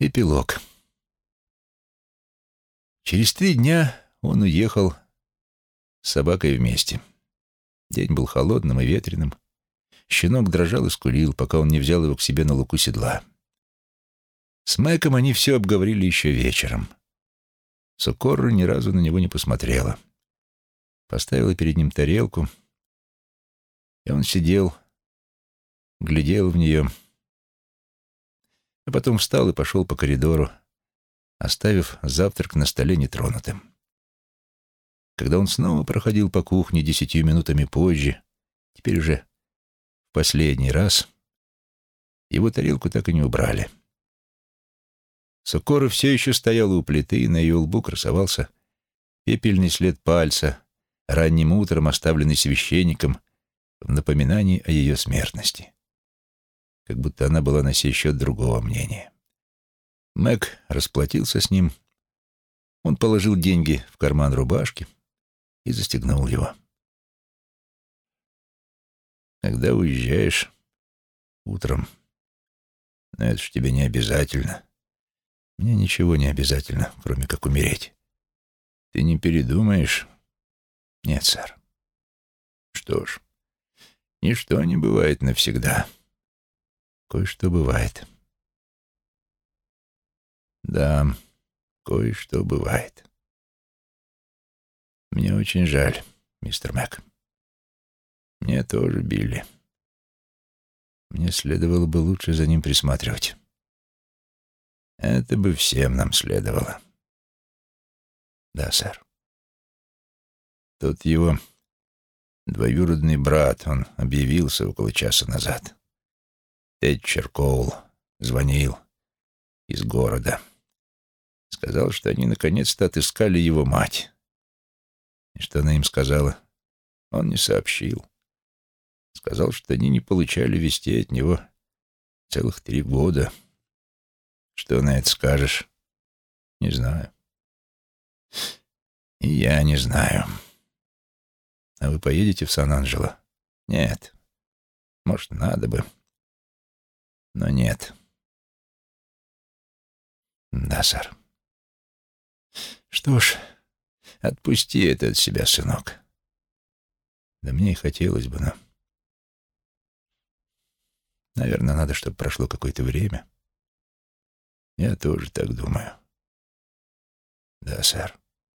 Эпилог. Через 3 дня он уехал с собакой вместе. День был холодным и ветреным. Щенок дрожал и скулил, пока он не взял его к себе на луку седла. С Мэком они все обговорили еще вечером. Сокорро ни разу на него не посмотрела. Поставила перед ним тарелку, и он сидел, глядел в нее, а потом встал и пошел по коридору, оставив завтрак на столе нетронутым. Когда он снова проходил по кухне 10 минутами позже, теперь уже в последний раз, его тарелку так и не убрали. Сокорро все еще стояла у плиты, и на ее лбу красовался пепельный след пальца, ранним утром оставленный священником в напоминании о ее смертности. Как будто она была на сей счет другого мнения. Мэг расплатился с ним. Он положил деньги в карман рубашки и застегнул его. «Когда уезжаешь утром, но это ж тебе не обязательно. Мне ничего не обязательно, кроме как умереть. Ты не передумаешь?» «Нет, сэр». «Что ж, ничто не бывает навсегда. Кое-что бывает». «Да, кое-что бывает. Мне очень жаль, мистер Мэг. Мне тоже, Билли. Мне следовало бы лучше за ним присматривать. Это бы всем нам следовало». «Да, сэр». Тот его двоюродный брат, он объявился около часа назад. Тэтчер Коул звонил из города. Сказал, что они наконец-то отыскали его мать. И что она им сказала, он не сообщил. Сказал, что они не получали вестей от него целых 3 года. Что на это скажешь? Не знаю. И я не знаю. А вы поедете в Сан-Анджело? Нет. Может, надо бы. Но нет. Да, сэр. Что ж, отпусти это от себя, сынок. Да мне и хотелось бы, но... Наверное, надо, чтобы прошло какое-то время. Я тоже так думаю. Да, сэр.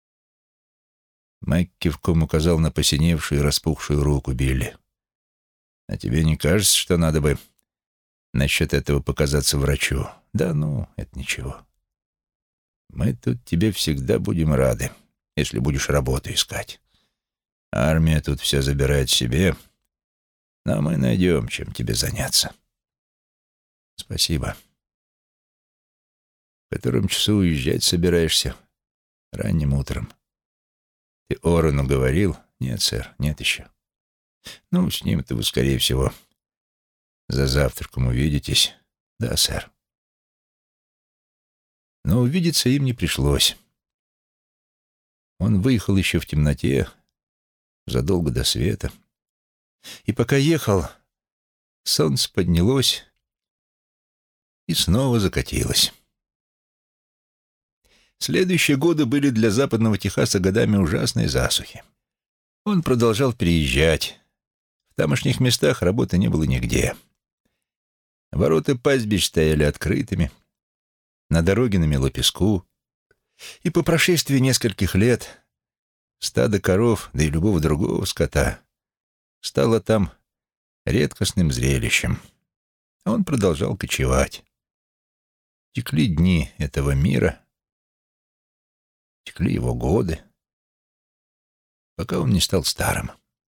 Майк кивком указал на посиневшую и распухшую руку Билли. «А тебе не кажется, что надо бы насчет этого показаться врачу?» «Да ну, это ничего. Мы тут тебе всегда будем рады, если будешь работу искать. Армия тут все забирает себе, но мы найдем, чем тебе заняться». «Спасибо. В котором часу уезжать собираешься?» «Ранним утром». «Ты Орону говорил?» «Нет, сэр, нет еще». «Ну, с ним-то вы, скорее всего, за завтраком увидитесь». «Да, сэр». Но увидеться им не пришлось. Он выехал еще в темноте, задолго до света. И пока ехал, солнце поднялось и снова закатилось. Следующие годы были для западного Техаса годами ужасной засухи. Он продолжал переезжать. В тамошних местах работы не было нигде. Ворота пастбищ стояли открытыми, на дороге намело песку, и по прошествии нескольких лет стадо коров, да и любого другого скота, стало там редкостным зрелищем. Он продолжал кочевать. Текли дни этого мира, текли его годы, пока он не стал старым.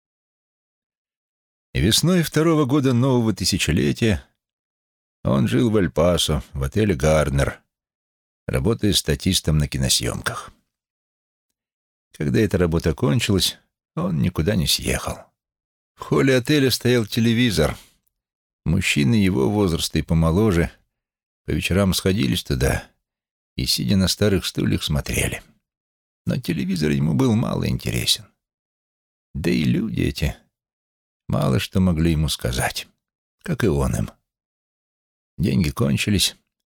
И весной 2-го года нового тысячелетия он жил в Эль-Пасо, в отеле «Гарднер», работая статистом на киносъемках. Когда эта работа кончилась, он никуда не съехал. В холле отеля стоял телевизор. Мужчины его возраста и помоложе по вечерам сходились туда и, сидя на старых стульях, смотрели. Но телевизор ему был мало интересен. Да и люди эти мало что могли ему сказать, как и он им. Деньги кончились,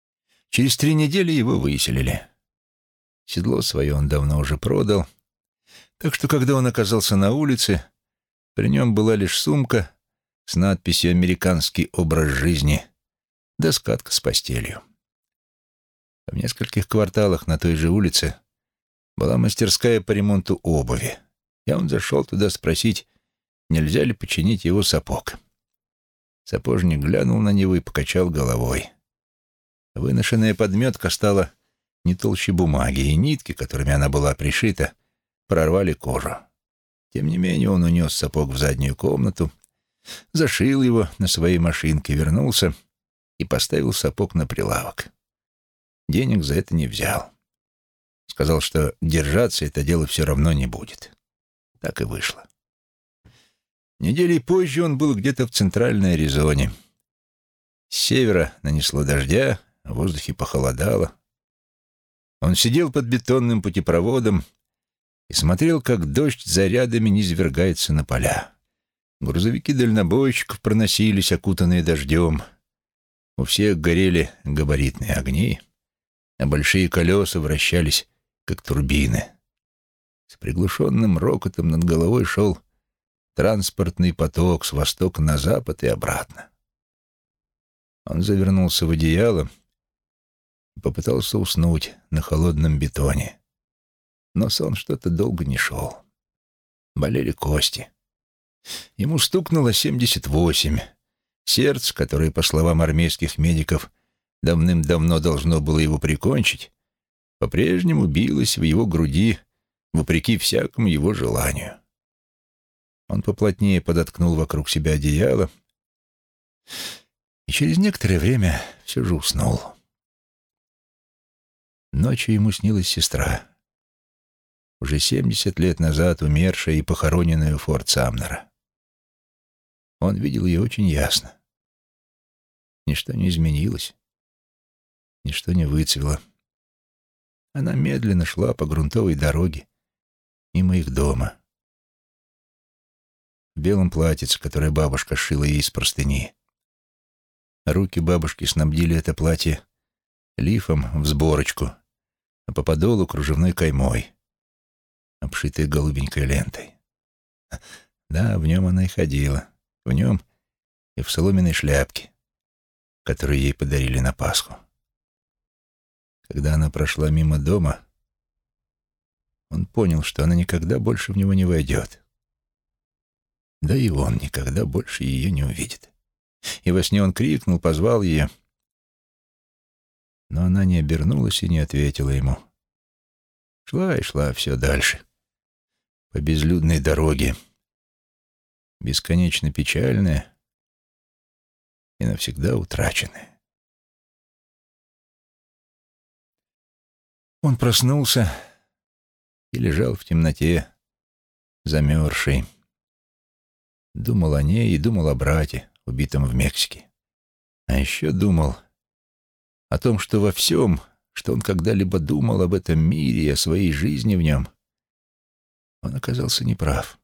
Через 3 недели его выселили. Седло свое он давно уже продал, так что, когда он оказался на улице, при нем была лишь сумка с надписью «Американский образ жизни», да скатка с постелью. В нескольких кварталах на той же улице была мастерская по ремонту обуви. И он зашел туда спросить, нельзя ли починить его сапог. Сапожник глянул на него и покачал головой. Выношенная подметка стала не толще бумаги, и нитки, которыми она была пришита, прорвали кожу. Тем не менее он унес сапог в заднюю комнату, зашил его на своей машинке, вернулся и поставил сапог на прилавок. Денег за это не взял. Сказал, что держаться это дело все равно не будет. Так и вышло. Неделей позже он был где-то в центральной Аризоне. С севера нанесло дождя, в воздухе похолодало. Он сидел под бетонным путепроводом и смотрел, как дождь зарядами низвергается на поля. Грузовики дальнобойщиков проносились, окутанные дождем. У всех горели габаритные огни, а большие колеса вращались, как турбины. С приглушенным рокотом над головой шел транспортный поток с востока на запад и обратно. Он завернулся в одеяло и попытался уснуть на холодном бетоне. Но сон что-то долго не шел. Болели кости. Ему стукнуло 78. Сердце, которое, по словам армейских медиков, давным-давно должно было его прикончить, по-прежнему билось в его груди, вопреки всякому его желанию. Он поплотнее подоткнул вокруг себя одеяло и через некоторое время все же уснул. Ночью ему снилась сестра, уже 70 лет назад умершая и похороненная у Форт Самнера. Он видел ее очень ясно. Ничто не изменилось, ничто не выцвело. Она медленно шла по грунтовой дороге мимо их дома. В белом платьице, которое бабушка сшила ей из простыни. Руки бабушки снабдили это платье лифом в сборочку, а по подолу кружевной каймой, обшитой голубенькой лентой. Да, в нем она и ходила. В нем и в соломенной шляпке, которую ей подарили на Пасху. Когда она прошла мимо дома, он понял, что она никогда больше в него не войдет. Да и он никогда больше ее не увидит. И во сне он крикнул, позвал ее, но она не обернулась и не ответила ему. Шла и шла все дальше, по безлюдной дороге, бесконечно печальная и навсегда утраченная. Он проснулся и лежал в темноте, замерзший. Думал о ней и думал о брате, убитом в Мексике. А еще думал о том, что во всем, что он когда-либо думал об этом мире и о своей жизни в нем, он оказался неправ.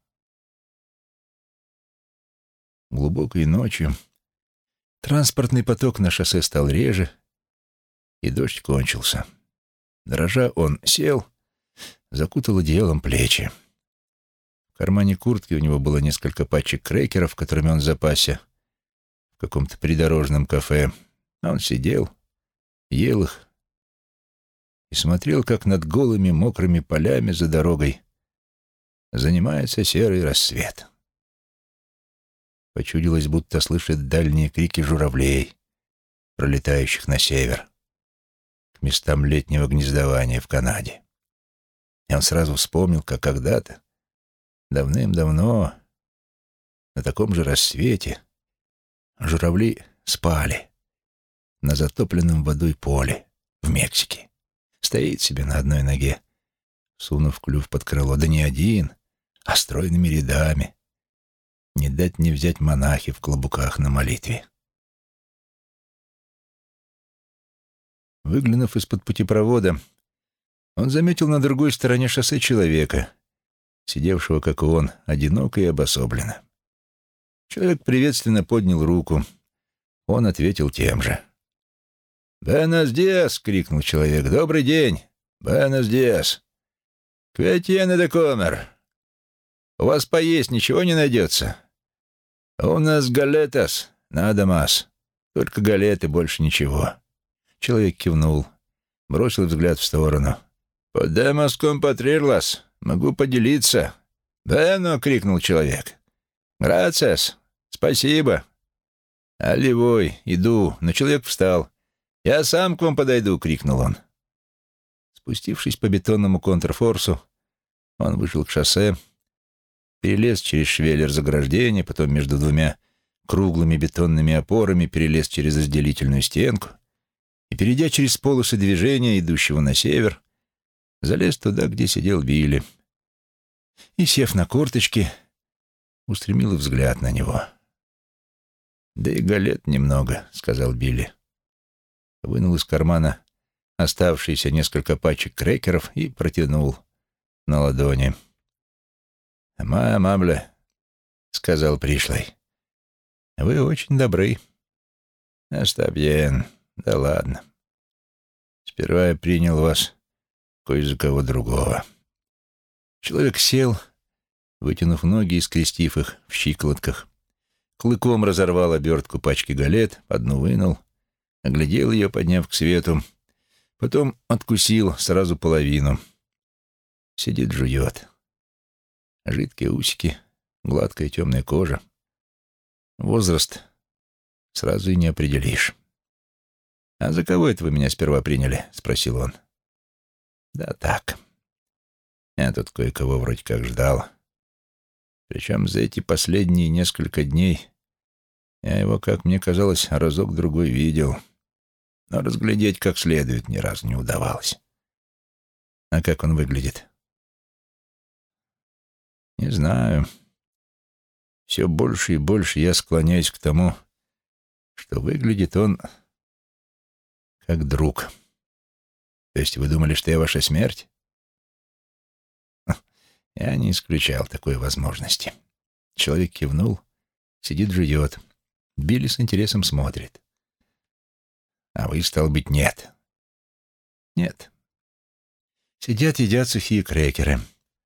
Глубокой ночью транспортный поток на шоссе стал реже, и дождь кончился. Дрожа, он сел, закутал одеялом плечи. В кармане куртки у него было несколько пачек крекеров, которыми он запасся в каком-то придорожном кафе. А он сидел, ел их и смотрел, как над голыми мокрыми полями за дорогой занимается серый рассвет. Почудилось, будто слышит дальние крики журавлей, пролетающих на север, к местам летнего гнездования в Канаде. И он сразу вспомнил, как когда-то, давным-давно, на таком же рассвете, журавли спали на затопленном водой поле в Мексике. Стоит себе на одной ноге, сунув клюв под крыло, да не один, а стройными рядами. Не дать не взять монахи в клобуках на молитве. Выглянув из-под путепровода, он заметил на другой стороне шоссе человека, сидевшего, как и он, одиноко и обособленно. Человек приветственно поднял руку. Он ответил тем же. «Бенос диас!» — крикнул человек. «Добрый день! Бенос диас! Кветьене де комер! У вас поесть ничего не найдется? У нас галетас, надо мас. Только галеты, больше ничего». Человек кивнул, бросил взгляд в сторону. «Подемос компатрирлас, могу поделиться». «Бено!» — крикнул человек. «Грациас! Спасибо!» «Оливой, иду!» Но человек встал. «Я сам к вам подойду!» — крикнул он. Спустившись по бетонному контрфорсу, он вышел к шоссе, перелез через швеллер заграждения, потом между двумя круглыми бетонными опорами перелез через разделительную стенку и, перейдя через полосы движения, идущего на север, залез туда, где сидел Билли, и, сев на корточки, устремил взгляд на него. «Да и галет немного», — сказал Билли. Вынул из кармана оставшиеся несколько пачек крекеров и протянул на ладони. «Ма амабле», — сказал пришлый. «Вы очень добры». «Астабьен, да ладно. Сперва я принял вас кое за кого другого». Человек сел, вытянув ноги и скрестив их в щиколотках. Клыком разорвал обертку пачки галет, одну вынул, оглядел ее, подняв к свету, потом откусил сразу половину. Сидит, жует. Жидкие усики, гладкая темная кожа. Возраст сразу и не определишь. «А за кого это вы меня сперва приняли?» — спросил он. «Да так. Я тут кое-кого вроде как ждал. Причем за эти последние несколько дней я его, как мне казалось, разок-другой видел, но разглядеть как следует ни разу не удавалось. А как он выглядит?» «Не знаю. Все больше и больше я склоняюсь к тому, что выглядит он как друг. То есть вы думали, что я ваша смерть?» Я не исключал такой возможности. Человек кивнул, сидит, жует. Билли с интересом смотрит. «А вы, стал быть, нет?» «Нет». Сидят, едят сухие крекеры.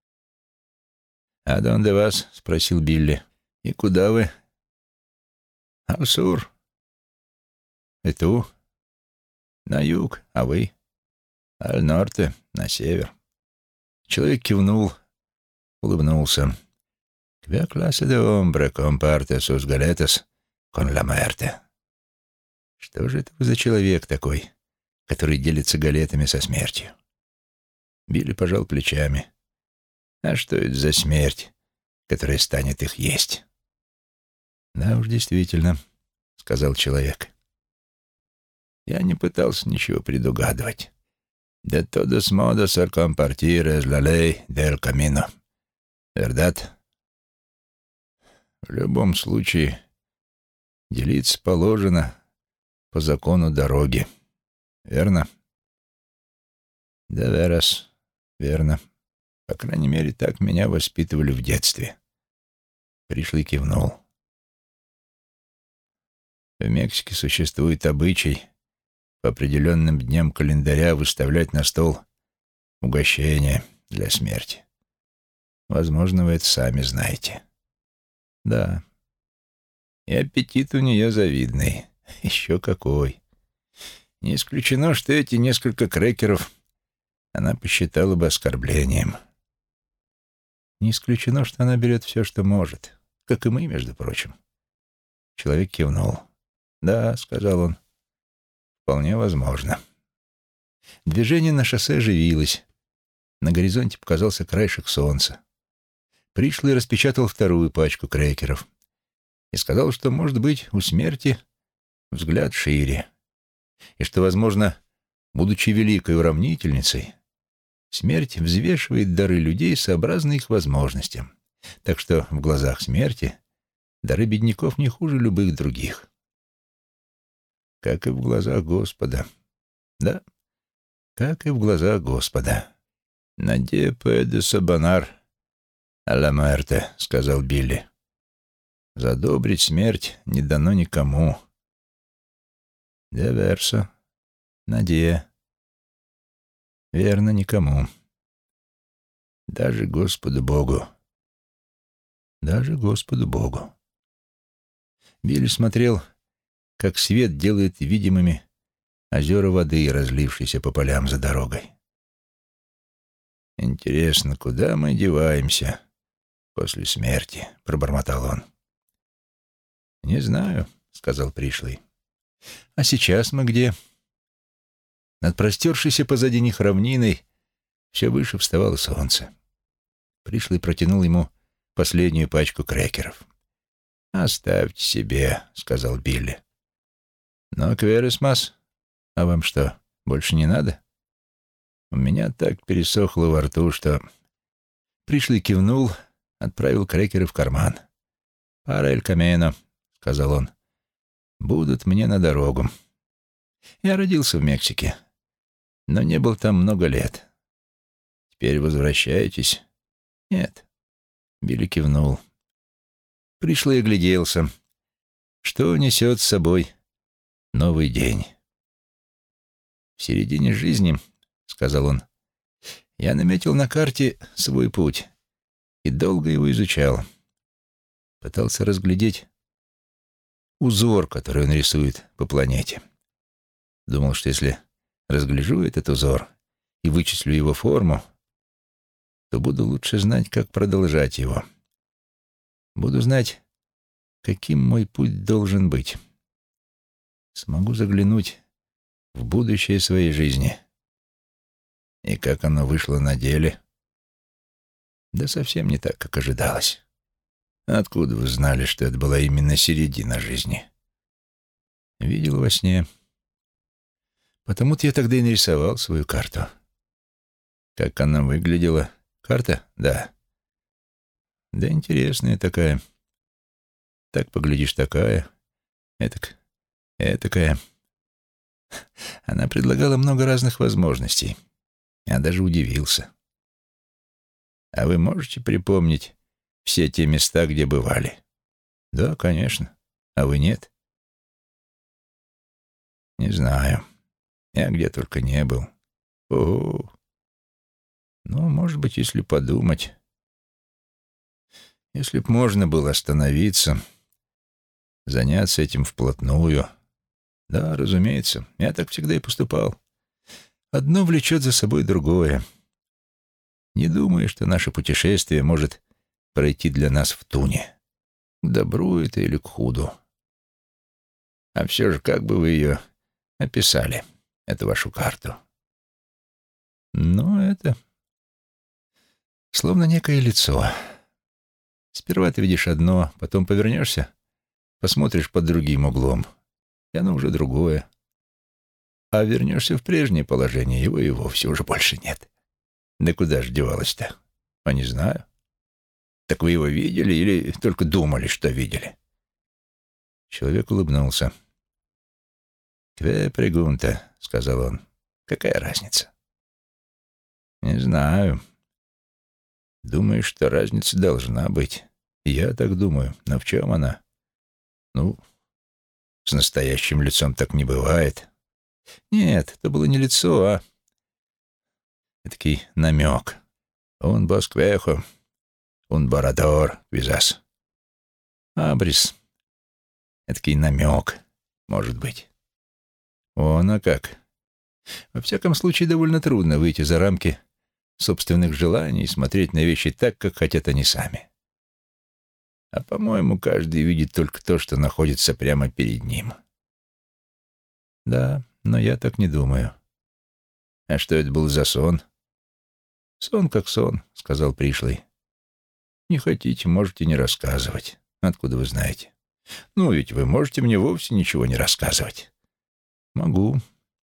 «А донде вас?» — спросил Билли. «И куда вы?» «Аль-Сур». «Эту?» «На юг. А вы?» «Аль-Норте. На север». Человек кивнул, улыбнулся. «Квя классе де омбре компарте сус галетас кон ла мерте». «Что же это вы за человек такой, который делится галетами со смертью?» Билли пожал плечами. «А что это за смерть, которая станет их есть?» «Да уж, действительно», — сказал человек. Я не пытался ничего предугадывать. «De todos modos el compartir es la ley del camino. Verdad?» В любом случае, делиться положено по закону дороги. Верно? Да, верас, верно. По крайней мере, так меня воспитывали в детстве. Пришлый кивнул. В Мексике существует обычай по определенным дням календаря выставлять на стол угощение для смерти. Возможно, вы это сами знаете. Да. И аппетит у нее завидный. Еще какой. Не исключено, что эти несколько крекеров она посчитала бы оскорблением. Не исключено, что она берет все, что может. Как и мы, между прочим. Человек кивнул. «Да», — сказал он, — «вполне возможно». Движение на шоссе оживилось. На горизонте показался краешек солнца. Пришлый распечатал вторую пачку крекеров и сказал, что, может быть, у смерти взгляд шире, и что, возможно, будучи великой уравнительницей, смерть взвешивает дары людей сообразно их возможностям, так что в глазах смерти дары бедняков не хуже любых других. Как и в глазах Господа. Да, как и в глазах Господа. «Надея пуэде сабанар а-ла муэрте», — сказал Билли. «Задобрить смерть не дано никому». «Де версо», Надея. Верно, никому. Даже Господу Богу. Даже Господу Богу. Билли смотрел, как свет делает видимыми озера воды, разлившиеся по полям за дорогой. «Интересно, куда мы деваемся после смерти?» — пробормотал он. «Не знаю», — сказал пришлый. «А сейчас мы где?» Над простершейся позади них равниной все выше вставало солнце. Пришлый протянул ему последнюю пачку крекеров. «Оставьте себе», — сказал Билли. «Но квересмас, а вам что, больше не надо? У меня так пересохло во рту, что...» Пришлый кивнул, отправил крекеры в карман. «Пара эль камено», — сказал он. «Будут мне на дорогу. Я родился в Мексике, но не был там много лет. Теперь возвращаетесь?» «Нет». Билли кивнул. Пришлый огляделся. Что несет с собой новый день? «В середине жизни, — сказал он, — я наметил на карте свой путь и долго его изучал. Пытался разглядеть узор, который он рисует по планете. Думал, что если разгляжу этот узор и вычислю его форму, то буду лучше знать, как продолжать его. Буду знать, каким мой путь должен быть. Смогу заглянуть в будущее своей жизни. И как оно вышло на деле? Да совсем не так, как ожидалось. Откуда вы знали, что это была именно середина жизни?» «Видел во сне. Потому-то я тогда и нарисовал свою карту». «Как она выглядела? Карта? Да». «Да интересная такая. Так поглядишь, такая. Этакая». Она предлагала много разных возможностей. Я даже удивился. «А вы можете припомнить все те места, где бывали?» «Да, конечно. А вы нет?» «Не знаю. Я где только не был. Ого. Ну, может быть, если подумать. Если б можно было остановиться, заняться этим вплотную. Да, разумеется, я так всегда и поступал. Одно влечет за собой другое. Не думаю, что наше путешествие может пройти для нас в туне. К добру это или к худу. А все же, как бы вы ее описали, эту вашу карту?» «Ну, это словно некое лицо. Сперва ты видишь одно, потом повернешься, посмотришь под другим углом, и оно уже другое. А вернешься в прежнее положение, его и вовсе уже больше нет. Да куда ж девалось-то? А не знаю. Так вы его видели или только думали, что видели?» Человек улыбнулся. «Кве прегунта», — сказал он. «Какая разница?» «Не знаю. Думаю, что разница должна быть. Я так думаю. Но в чем она? Ну, с настоящим лицом так не бывает». «Нет, это было не лицо, а этакий намек. Un bosquejo, un borador, quizás. Абрис. Этакий намек, может быть». «О, а как? Во всяком случае, довольно трудно выйти за рамки собственных желаний и смотреть на вещи так, как хотят они сами. А, по-моему, каждый видит только то, что находится прямо перед ним». «Да, но я так не думаю». «А что это был за сон?» «Сон как сон», — сказал пришлый. «Не хотите, можете не рассказывать. Откуда вы знаете?» «Ну, ведь вы можете мне вовсе ничего не рассказывать». «Могу».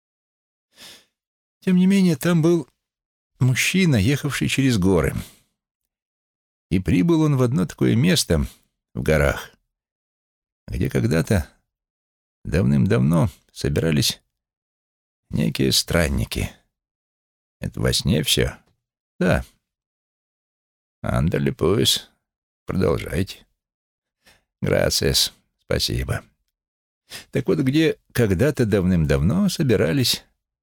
Тем не менее, там был мужчина, ехавший через горы. И прибыл он в одно такое место в горах, где когда-то давным-давно собирались некие странники. Это во сне все? Да. Андерли пуэс. Продолжайте. Грациас. Спасибо. Так вот, где когда-то давным-давно собирались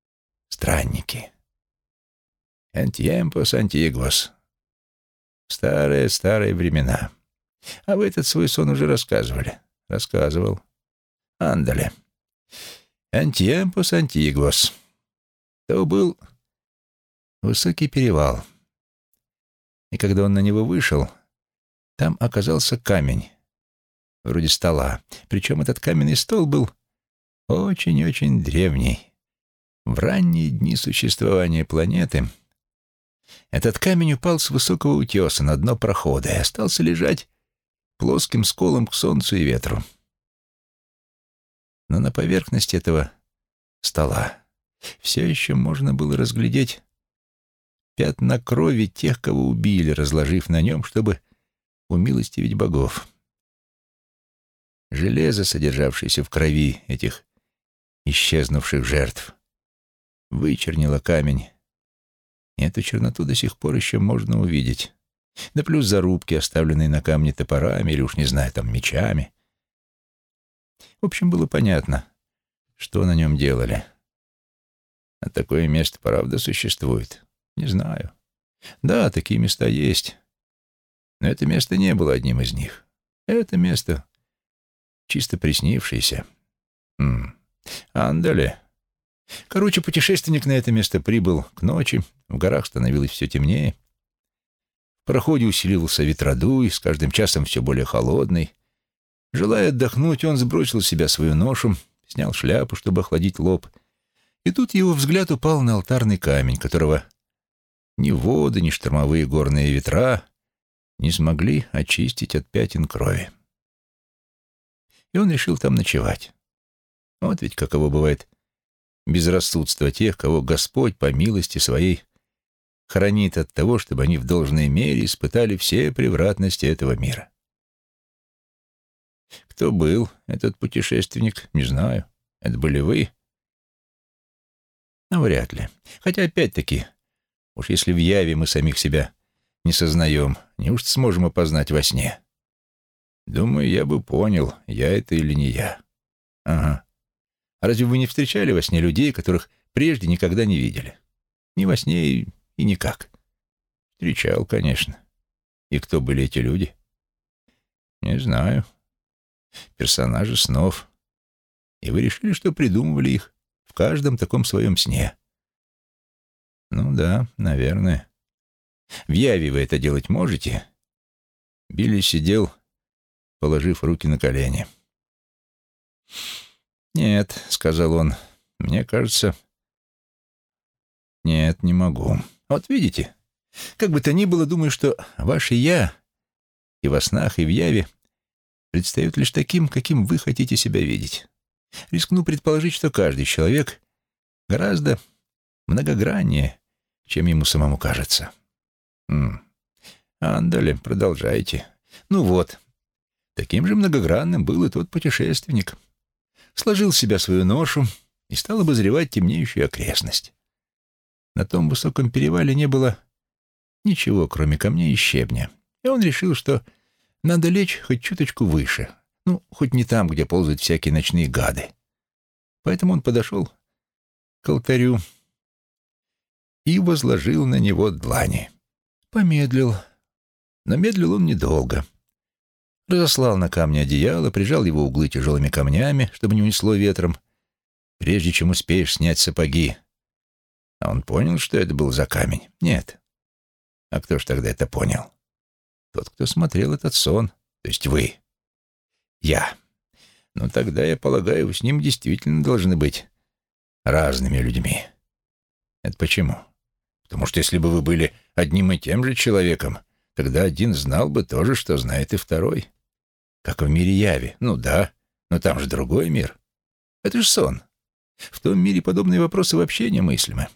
Странники. «En tiempos antiguos». Старые времена. А вы этот свой сон уже рассказывали. Рассказывал. Андале. «En tiempos antiguos». То был высокий перевал. И когда он на него вышел, там оказался камень, вроде стола. Причем этот каменный стол был очень-очень древний. В ранние дни существования планеты этот камень упал с высокого утеса на дно прохода и остался лежать плоским сколом к солнцу и ветру. Но на поверхности этого стола все еще можно было разглядеть пятна крови тех, кого убили, разложив на нем, чтобы умилостивить богов. Железо, содержавшееся в крови этих исчезнувших жертв, вычернило камень, и эту черноту до сих пор еще можно увидеть. Да плюс зарубки, оставленные на камне топорами или уж не знаю, там мечами. В общем, было понятно, что на нем делали. А такое место, правда, существует? Не знаю. Да, такие места есть. Но это место не было одним из них. Это место чисто приснившееся. Андале. Короче, путешественник на это место прибыл к ночи. В горах становилось все темнее. В проходе усиливался ветродуй, с каждым часом все более холодный. Желая отдохнуть, он сбросил с себя свою ношу, снял шляпу, чтобы охладить лоб. И тут его взгляд упал на алтарный камень, которого ни воды, ни штормовые горные ветра не смогли очистить от пятен крови. И он решил там ночевать. Вот ведь каково бывает безрассудство тех, кого Господь по милости своей хранит от того, чтобы они в должной мере испытали все превратности этого мира. Кто был этот путешественник, не знаю. Это были вы? Ну, вряд ли. Хотя, опять-таки, уж если в яве мы самих себя не сознаем, неужто сможем опознать во сне? Думаю, я бы понял, я это или не я. Ага. А разве вы не встречали во сне людей, которых прежде никогда не видели? Ни во сне и никак. Встречал, конечно. И кто были эти люди? Не знаю. Персонажи снов. И вы решили, что придумывали их в каждом таком своем сне. Ну да, наверное. В яве вы это делать можете? Билли сидел, положив руки на колени. «Нет», — сказал он, — «мне кажется, нет, не могу. Вот видите, как бы то ни было, думаю, что ваше «я» и во снах, и в яве предстает лишь таким, каким вы хотите себя видеть. Рискну предположить, что каждый человек гораздо многограннее, чем ему самому кажется. Андале, продолжайте. Ну вот, таким же многогранным был и тот путешественник. Сложил с себя свою ношу и стал обозревать темнеющую окрестность. На том высоком перевале не было ничего, кроме камней и щебня, и он решил, что надо лечь хоть чуточку выше, ну, хоть не там, где ползают всякие ночные гады. Поэтому он подошел к алтарю и возложил на него длани. Помедлил, но медлил он недолго. Разослал на камне одеяло, прижал его углы тяжелыми камнями, чтобы не унесло ветром, прежде чем успеешь снять сапоги. А он понял, что это был за камень? Нет. А кто ж тогда это понял? Тот, кто смотрел этот сон, то есть вы. Я. Ну тогда, я полагаю, с ним действительно должны быть разными людьми. Это почему? Потому что если бы вы были одним и тем же человеком, тогда один знал бы то же, что знает и второй. Как в мире яви. Ну да, но там же другой мир. Это же сон. В том мире подобные вопросы вообще немыслимы.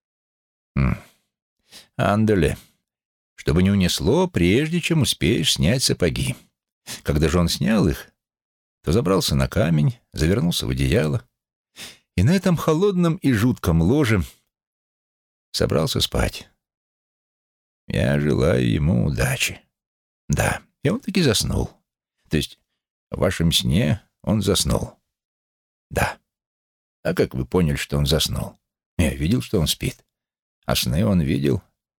Андале. Чтобы не унесло, прежде чем успеешь снять сапоги. Когда же он снял их, то забрался на камень, завернулся в одеяло и на этом холодном и жутком ложе собрался спать. Я желаю ему удачи. Да, и он таки заснул. То есть в вашем сне он заснул. Да. А как вы поняли, что он заснул? Я видел, что он спит. А сны он видел.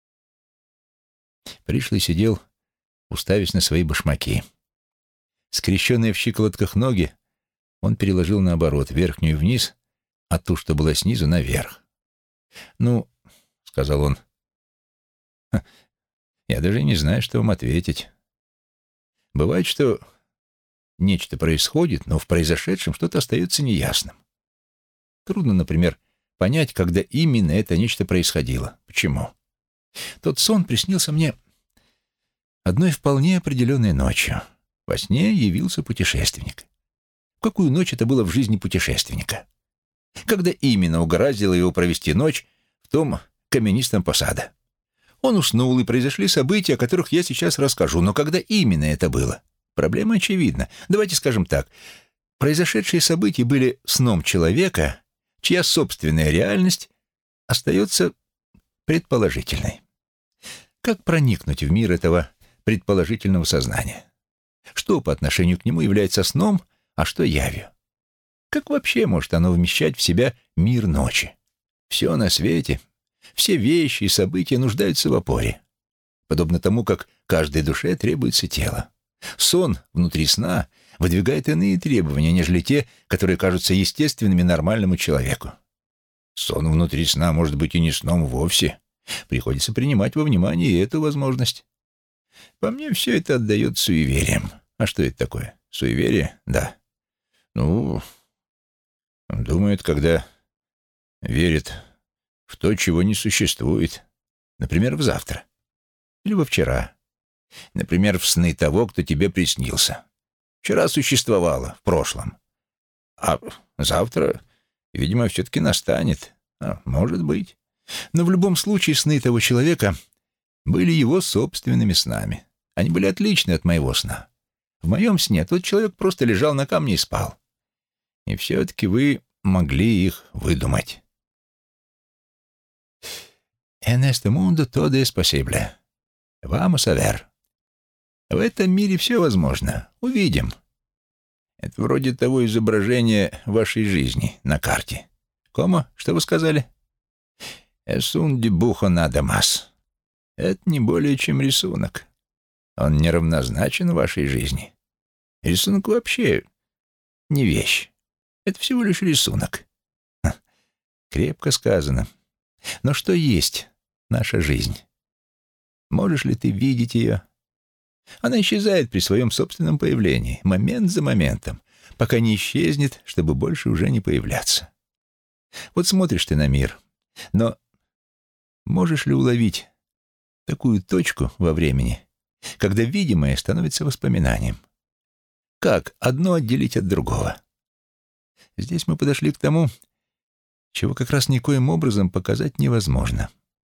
Пришлый сидел, уставясь на свои башмаки. Скрещенные в щиколотках ноги он переложил наоборот, верхнюю вниз, а ту, что была снизу, наверх. «Ну, — сказал он, — я даже не знаю, что вам ответить. Бывает, что нечто происходит, но в произошедшем что-то остается неясным. Трудно, например, понять, когда именно это нечто происходило. Почему? Тот сон приснился мне одной вполне определенной ночью. Во сне явился путешественник. В какую ночь это было в жизни путешественника? Когда именно угораздило его провести ночь в том каменистом посаде? Он уснул, и произошли события, о которых я сейчас расскажу. Но когда именно это было? Проблема очевидна. Давайте скажем так. Произошедшие события были сном человека, чья собственная реальность остается предположительной. Как проникнуть в мир этого предположительного сознания? Что по отношению к нему является сном, а что явью? Как вообще может оно вмещать в себя мир ночи? Все на свете, все вещи и события нуждаются в опоре. Подобно тому, как каждой душе требуется тело. Сон внутри сна выдвигает иные требования, нежели те, которые кажутся естественными нормальному человеку. Сон внутри сна может быть и не сном вовсе. Приходится принимать во внимание и эту возможность. По мне, все это отдает суевериям. А что это такое? Суеверие? Да. Ну, думают, когда верят в то, чего не существует. Например, в завтра. Или во вчера. Например, в сны того, кто тебе приснился. Вчера существовало, в прошлом. А завтра, видимо, все-таки настанет. Может быть. Но в любом случае сны того человека были его собственными снами. Они были отличны от моего сна. В моем сне тот человек просто лежал на камне и спал. И все-таки вы могли их выдумать. «En este mundo todo es posible. Vamos a ver». В этом мире все возможно. Увидим. Это вроде того изображения вашей жизни на карте. Комо? Что вы сказали? «Es un dibujo nada más». Это не более чем рисунок. Он неравнозначен вашей жизни. Рисунок вообще не вещь. Это всего лишь рисунок. Крепко сказано. Но что есть наша жизнь? Можешь ли ты видеть ее? Она исчезает при своем собственном появлении, момент за моментом, пока не исчезнет, чтобы больше уже не появляться. Вот смотришь ты на мир, но можешь ли уловить такую точку во времени, когда видимое становится воспоминанием? Как одно отделить от другого? Здесь мы подошли к тому, чего как раз никоим образом показать невозможно.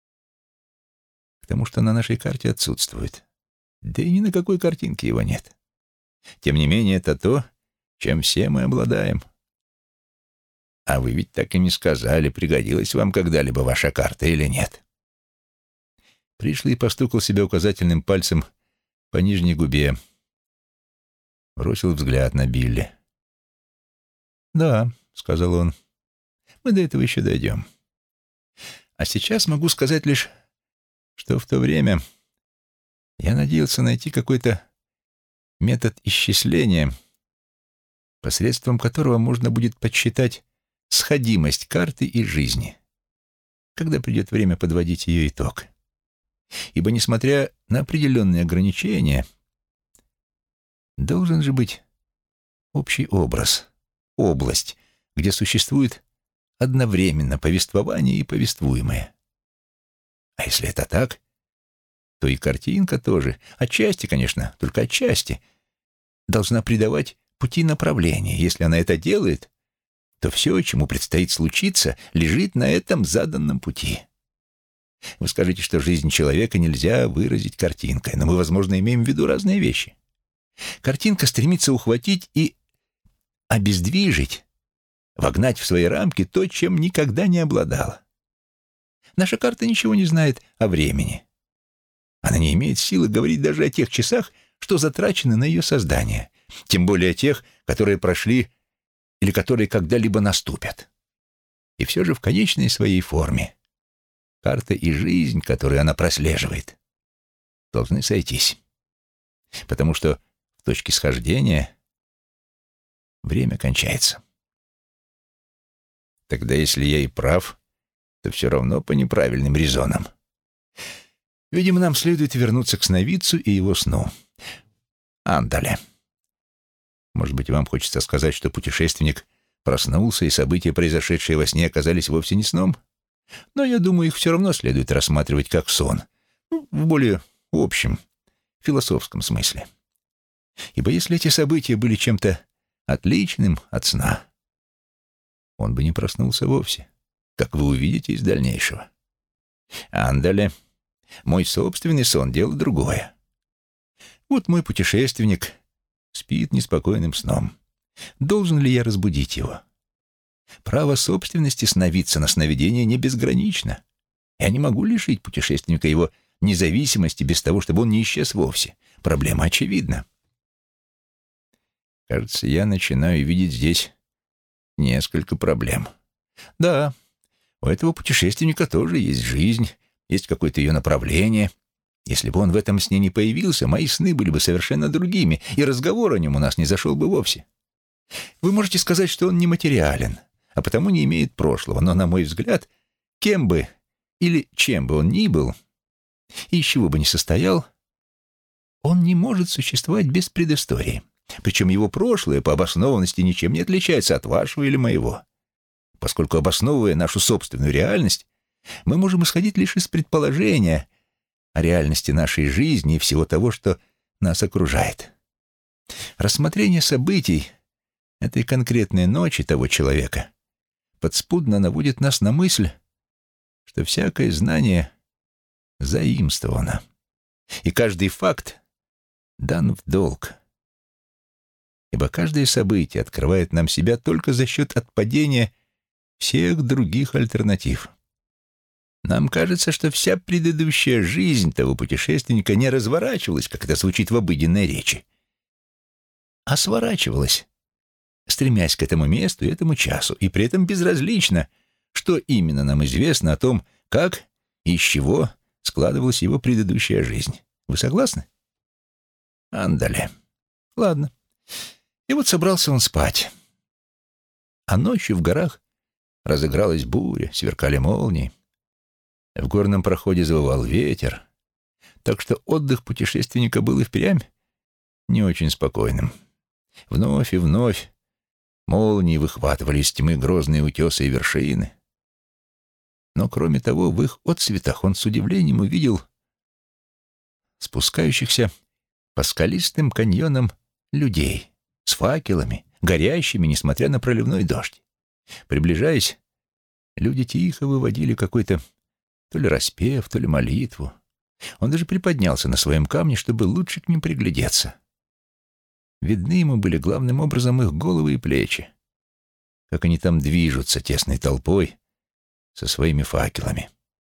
К тому, что на нашей карте отсутствует. Да и ни на какой картинке его нет. Тем не менее, это то, чем все мы обладаем. А вы ведь так и не сказали, пригодилась вам когда-либо ваша карта или нет. Пришлый постукал себя указательным пальцем по нижней губе. Бросил взгляд на Билли. «Да», — сказал он, — «мы до этого еще дойдем. А сейчас могу сказать лишь, что в то время я надеялся найти какой-то метод исчисления, посредством которого можно будет подсчитать сходимость карты и жизни, когда придет время подводить ее итог. Ибо, несмотря на определенные ограничения, должен же быть общий образ, область, где существует одновременно повествование и повествуемое. А если это так, то и картинка тоже, отчасти, конечно, только отчасти, должна придавать пути направления. Если она это делает, то все, чему предстоит случиться, лежит на этом заданном пути. Вы скажете, что жизнь человека нельзя выразить картинкой, но мы, возможно, имеем в виду разные вещи. Картинка стремится ухватить и обездвижить, вогнать в свои рамки то, чем никогда не обладала. Наша карта ничего не знает о времени. Она не имеет силы говорить даже о тех часах, что затрачены на ее создание, тем более о тех, которые прошли или которые когда-либо наступят. И все же в конечной своей форме карта и жизнь, которую она прослеживает, должны сойтись. Потому что в точке схождения время кончается. Тогда, если я и прав, то все равно по неправильным резонам. Видимо, нам следует вернуться к сновидцу и его сну. Андале. Может быть, вам хочется сказать, что путешественник проснулся, и события, произошедшие во сне, оказались вовсе не сном? Но я думаю, их все равно следует рассматривать как сон. В более общем, философском смысле. Ибо если эти события были чем-то отличным от сна, он бы не проснулся вовсе, как вы увидите из дальнейшего. Андале, мой собственный сон — дело другое. Вот мой путешественник спит неспокойным сном. Должен ли я разбудить его? Право собственности сновидца на сновидение не безгранично. Я не могу лишить путешественника его независимости без того, чтобы он не исчез вовсе. Проблема очевидна. Кажется, я начинаю видеть здесь несколько проблем. Да, у этого путешественника тоже есть жизнь, есть какое-то ее направление. Если бы он в этом сне не появился, мои сны были бы совершенно другими, и разговор о нем у нас не зашел бы вовсе. Вы можете сказать, что он нематериален, а потому не имеет прошлого, но, на мой взгляд, кем бы или чем бы он ни был, и из чего бы ни состоял, он не может существовать без предыстории. Причем его прошлое по обоснованности ничем не отличается от вашего или моего. Поскольку, обосновывая нашу собственную реальность, мы можем исходить лишь из предположения о реальности нашей жизни и всего того, что нас окружает. Рассмотрение событий этой конкретной ночи того человека подспудно наводит нас на мысль, что всякое знание заимствовано, и каждый факт дан в долг. Ибо каждое событие открывает нам себя только за счет отпадения всех других альтернатив. Нам кажется, что вся предыдущая жизнь того путешественника не разворачивалась, как это звучит в обыденной речи, а сворачивалась, стремясь к этому месту и этому часу, и при этом безразлично, что именно нам известно о том, как и из чего складывалась его предыдущая жизнь. Вы согласны? Андале. Ладно. И вот собрался он спать. А ночью в горах разыгралась буря, сверкали молнии. В горном проходе завывал ветер, так что отдых путешественника был и впрямь не очень спокойным. Вновь и вновь молнии выхватывали из тьмы грозные утесы и вершины. Но, кроме того, в их отцветах он с удивлением увидел спускающихся по скалистым каньонам людей с факелами, горящими, несмотря на проливной дождь. Приближаясь, люди тихо выводили какой-то то ли распев, то ли молитву. Он даже приподнялся на своем камне, чтобы лучше к ним приглядеться. Видны ему были главным образом их головы и плечи, как они там движутся тесной толпой со своими факелами.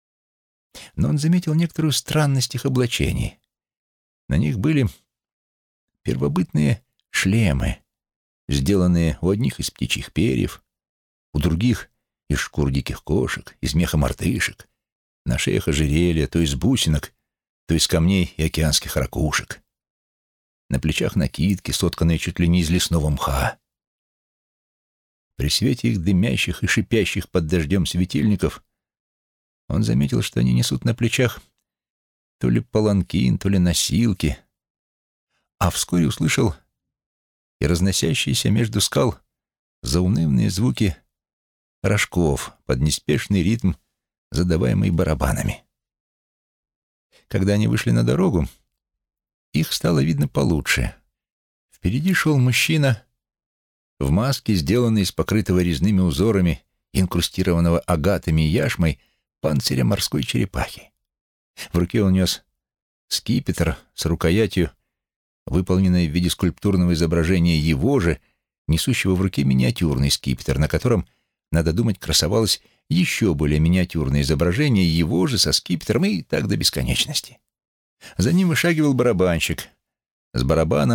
Но он заметил некоторую странность их облачений. На них были первобытные шлемы, сделанные у одних из птичьих перьев, у других — из шкур диких кошек, из меха мартышек, на шеях ожерелья, то из бусинок, то из камней и океанских ракушек. На плечах накидки, сотканные чуть ли не из лесного мха. При свете их дымящих и шипящих под дождем светильников он заметил, что они несут на плечах то ли паланкин, то ли носилки, а вскоре услышал и разносящиеся между скал заунывные звуки рожков под неспешный ритм, задаваемый барабанами. Когда они вышли на дорогу, их стало видно получше. Впереди шел мужчина в маске, сделанной из покрытого резными узорами, инкрустированного агатами и яшмой, панциря морской черепахи. В руке он нес скипетр с рукоятью, выполненной в виде скульптурного изображения его же, несущего в руке миниатюрный скипетр, на котором, надо думать, красовалось еще более миниатюрное изображение его же со скипетром, и так до бесконечности. За ним вышагивал барабанщик с барабаном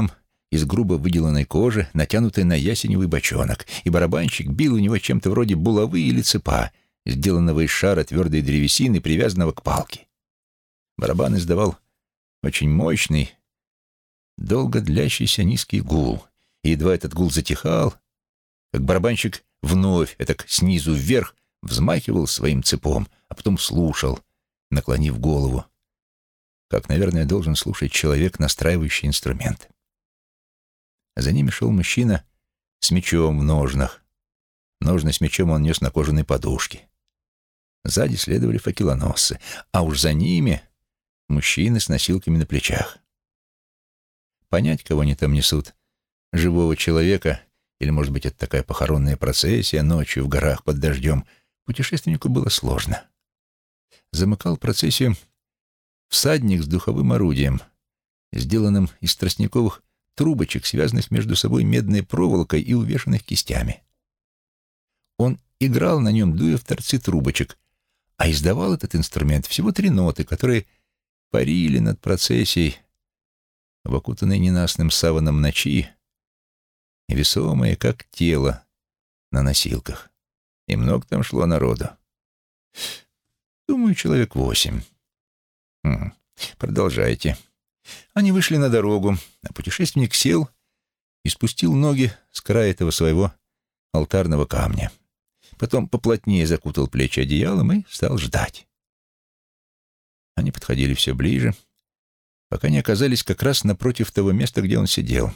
из грубо выделанной кожи, натянутой на ясеневый бочонок, и барабанщик бил у него чем-то вроде булавы или цепа, сделанного из шара твердой древесины, привязанного к палке. Барабан издавал очень мощный, долго длящийся низкий гул, и едва этот гул затихал, как барабанщик вновь, этак снизу вверх, взмахивал своим цепом, а потом слушал, наклонив голову, как, наверное, должен слушать человек, настраивающий инструмент. А за ними шел мужчина с мечом в ножнах. Ножны с мечом он нес на кожаной подушке. Сзади следовали факелоносцы, а уж за ними мужчины с носилками на плечах. Понять, кого они там несут, живого человека, или, может быть, это такая похоронная процессия ночью в горах под дождем, путешественнику было сложно. Замыкал процессию всадник с духовым орудием, сделанным из тростниковых трубочек, связанных между собой медной проволокой и увешанных кистями. Он играл на нем, дуя в торцы трубочек, а издавал этот инструмент всего 3 ноты, которые парили над процессией в окутанной ненастным саваном ночи, весомые, как тело на носилках. И много там шло народу. Думаю, человек 8. Продолжайте. Они вышли на дорогу, а путешественник сел и спустил ноги с края этого своего алтарного камня. Потом поплотнее закутал плечи одеялом и стал ждать. Они подходили все ближе, пока не оказались как раз напротив того места, где он сидел.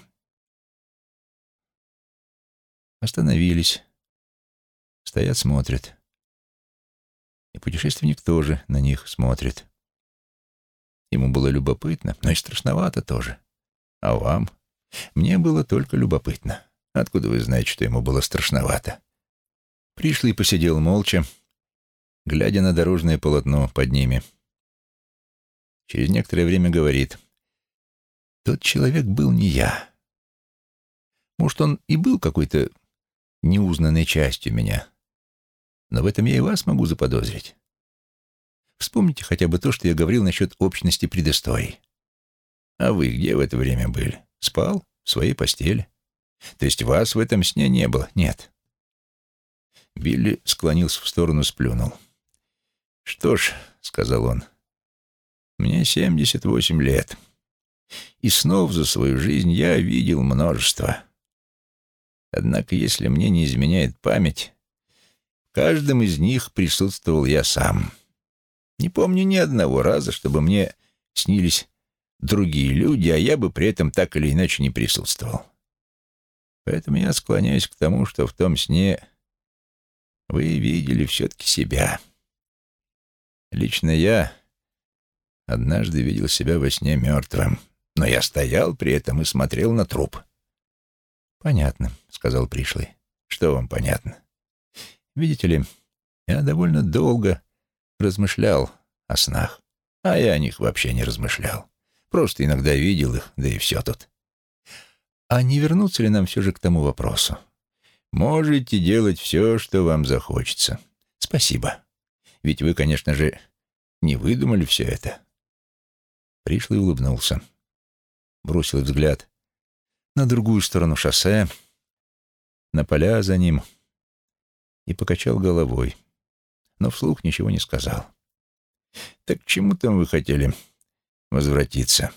Остановились. Стоят, смотрят. И путешественник тоже на них смотрит. Ему было любопытно, но и страшновато тоже. А вам? Мне было только любопытно. Откуда вы знаете, что ему было страшновато? Пришлый посидел молча, глядя на дорожное полотно под ними. Через некоторое время говорит: «Тот человек был не я. Может, он и был какой-то неузнанной частью меня, но в этом я и вас могу заподозрить. Вспомните хотя бы то, что я говорил насчет общности предысторий. А вы где в это время были? Спал в своей постели. То есть вас в этом сне не было? Нет». Билли склонился в сторону, сплюнул. «Что ж», — сказал он, — «мне 78 лет, и снов за свою жизнь я видел множество. Однако, если мне не изменяет память, в каждом из них присутствовал я сам. Не помню ни одного раза, чтобы мне снились другие люди, а я бы при этом так или иначе не присутствовал. Поэтому я склоняюсь к тому, что в том сне вы видели все-таки себя. Лично я однажды видел себя во сне мертвым, но я стоял при этом и смотрел на труп». «Понятно», — сказал пришлый. «Что вам понятно? Видите ли, я довольно долго размышлял о снах, а я о них вообще не размышлял. Просто иногда видел их, да и все тут. А не вернуться ли нам все же к тому вопросу? Можете делать все, что вам захочется. Спасибо. Ведь вы, конечно же, не выдумали все это». Пришлый улыбнулся, бросил взгляд на другую сторону шоссе, на поля за ним, и покачал головой, но вслух ничего не сказал. «Так к чему там вы хотели возвратиться?»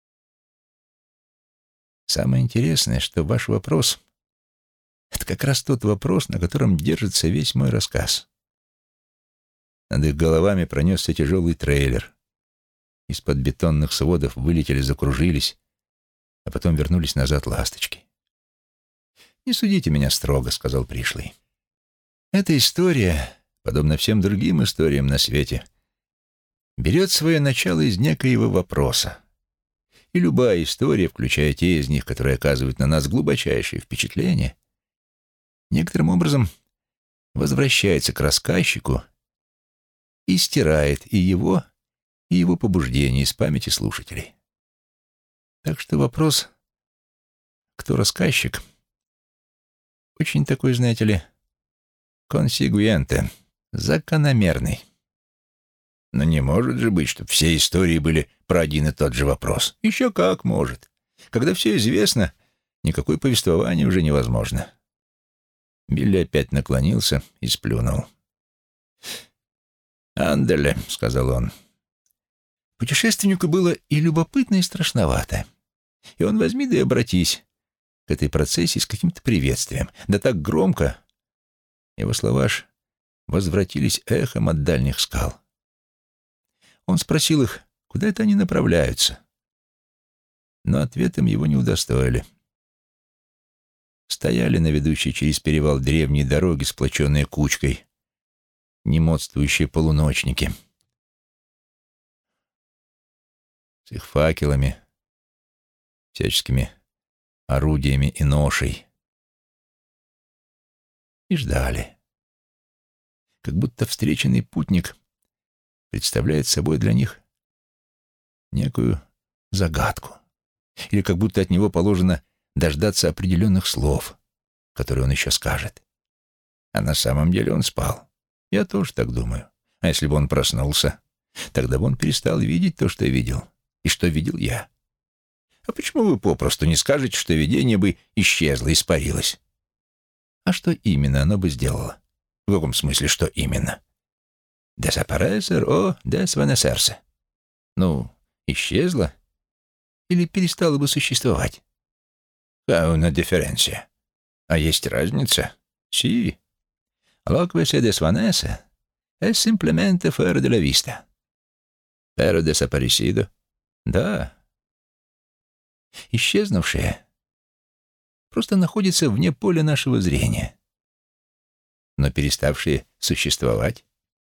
«Самое интересное, что ваш вопрос — это как раз тот вопрос, на котором держится весь мой рассказ». Над их головами пронесся тяжелый трейлер. Из-под бетонных сводов вылетели, закружились, а потом вернулись назад ласточки. «Не судите меня строго», — сказал пришлый. «Эта история, подобно всем другим историям на свете, берет свое начало из некоего вопроса. И любая история, включая те из них, которые оказывают на нас глубочайшие впечатления, некоторым образом возвращается к рассказчику и стирает и его побуждение из памяти слушателей. Так что вопрос, кто рассказчик, очень такой, знаете ли, консигуенте, закономерный. Но не может же быть, чтобы все истории были про один и тот же вопрос. Еще как может. Когда все известно, никакое повествование уже невозможно. Билли опять наклонился и сплюнул. «Андале», — сказал он. Путешественнику было и любопытно, и страшновато. И он возьми да и обратись к этой процессии с каким-то приветствием. Да так громко. Его слова аж возвратились эхом от дальних скал. Он спросил их, куда это они направляются. Но ответом его не удостоили. Стояли на ведущей через перевал древней дороги, сплоченные кучкой, немодствующие полуночники. С их факелами, всяческими орудиями и ношей. И ждали. Как будто встреченный путник представляет собой для них некую загадку. Или как будто от него положено дождаться определенных слов, которые он еще скажет. А на самом деле он спал. Я тоже так думаю. А если бы он проснулся, тогда бы он перестал видеть то, что видел, и что видел я. А почему вы попросту не скажете, что видение бы исчезло, испарилось? А что именно оно бы сделало? В каком смысле, что именно? «Desaparecer o desvanecerse». Ну, исчезло или перестало бы существовать? «Ха una differencia». А есть разница? «Си». «Lo que se desvanece es simplemente fuera de la vista». «Pero desaparecido». Да. Исчезнувшее просто находится вне поля нашего зрения, но переставшие существовать.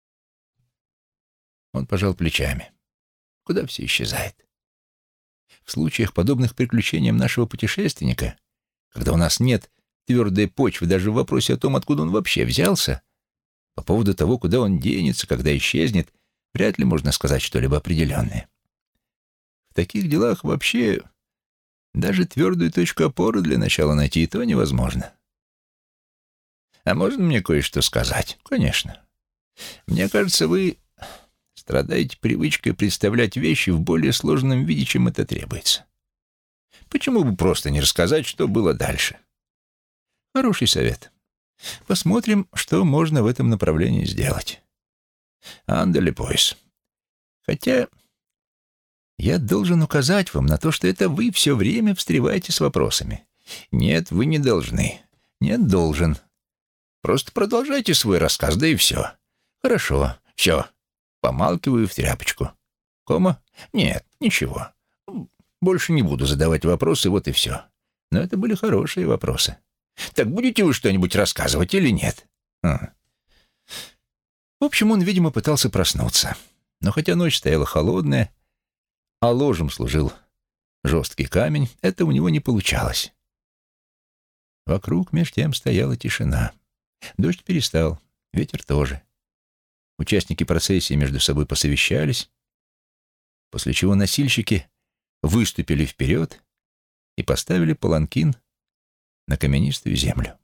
Он пожал плечами. Куда все исчезает? В случаях, подобных приключениям нашего путешественника, когда у нас нет твердой почвы даже в вопросе о том, откуда он вообще взялся, по поводу того, куда он денется, когда исчезнет, вряд ли можно сказать что-либо определенное. В таких делах вообще даже твердую точку опоры для начала найти и то невозможно. А можно мне кое-что сказать? Конечно. Мне кажется, вы страдаете привычкой представлять вещи в более сложном виде, чем это требуется. Почему бы просто не рассказать, что было дальше? Хороший совет. Посмотрим, что можно в этом направлении сделать. Андале, пояс. Хотя я должен указать вам на то, что это вы все время встреваете с вопросами. Нет, вы не должны. Нет, должен. Просто продолжайте свой рассказ, да и все. Хорошо, все. Помалкиваю в тряпочку. Кома? Нет, ничего. Больше не буду задавать вопросы, вот и все. Но это были хорошие вопросы. Так будете вы что-нибудь рассказывать или нет? В общем, он, видимо, пытался проснуться. Но хотя ночь стояла холодная, а ложем служил жесткий камень, это у него не получалось. Вокруг меж тем стояла тишина. Дождь перестал, ветер тоже. Участники процессии между собой посовещались, после чего носильщики выступили вперед и поставили паланкин на каменистую землю.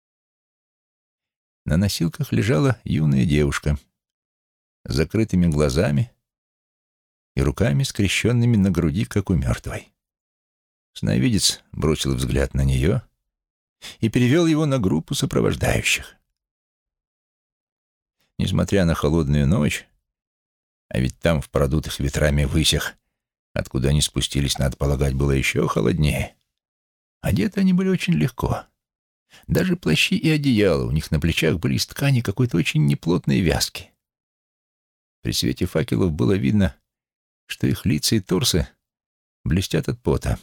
На носилках лежала юная девушка с закрытыми глазами и руками, скрещенными на груди, как у мертвой. Сновидец бросил взгляд на нее и перевел его на группу сопровождающих. Несмотря на холодную ночь, а ведь там, в продутых ветрами высях, откуда они спустились, надо полагать, было еще холоднее, одеты они были очень легко. Даже плащи и одеяла у них на плечах были из ткани какой-то очень неплотной вязки. При свете факелов было видно, что их лица и торсы блестят от пота.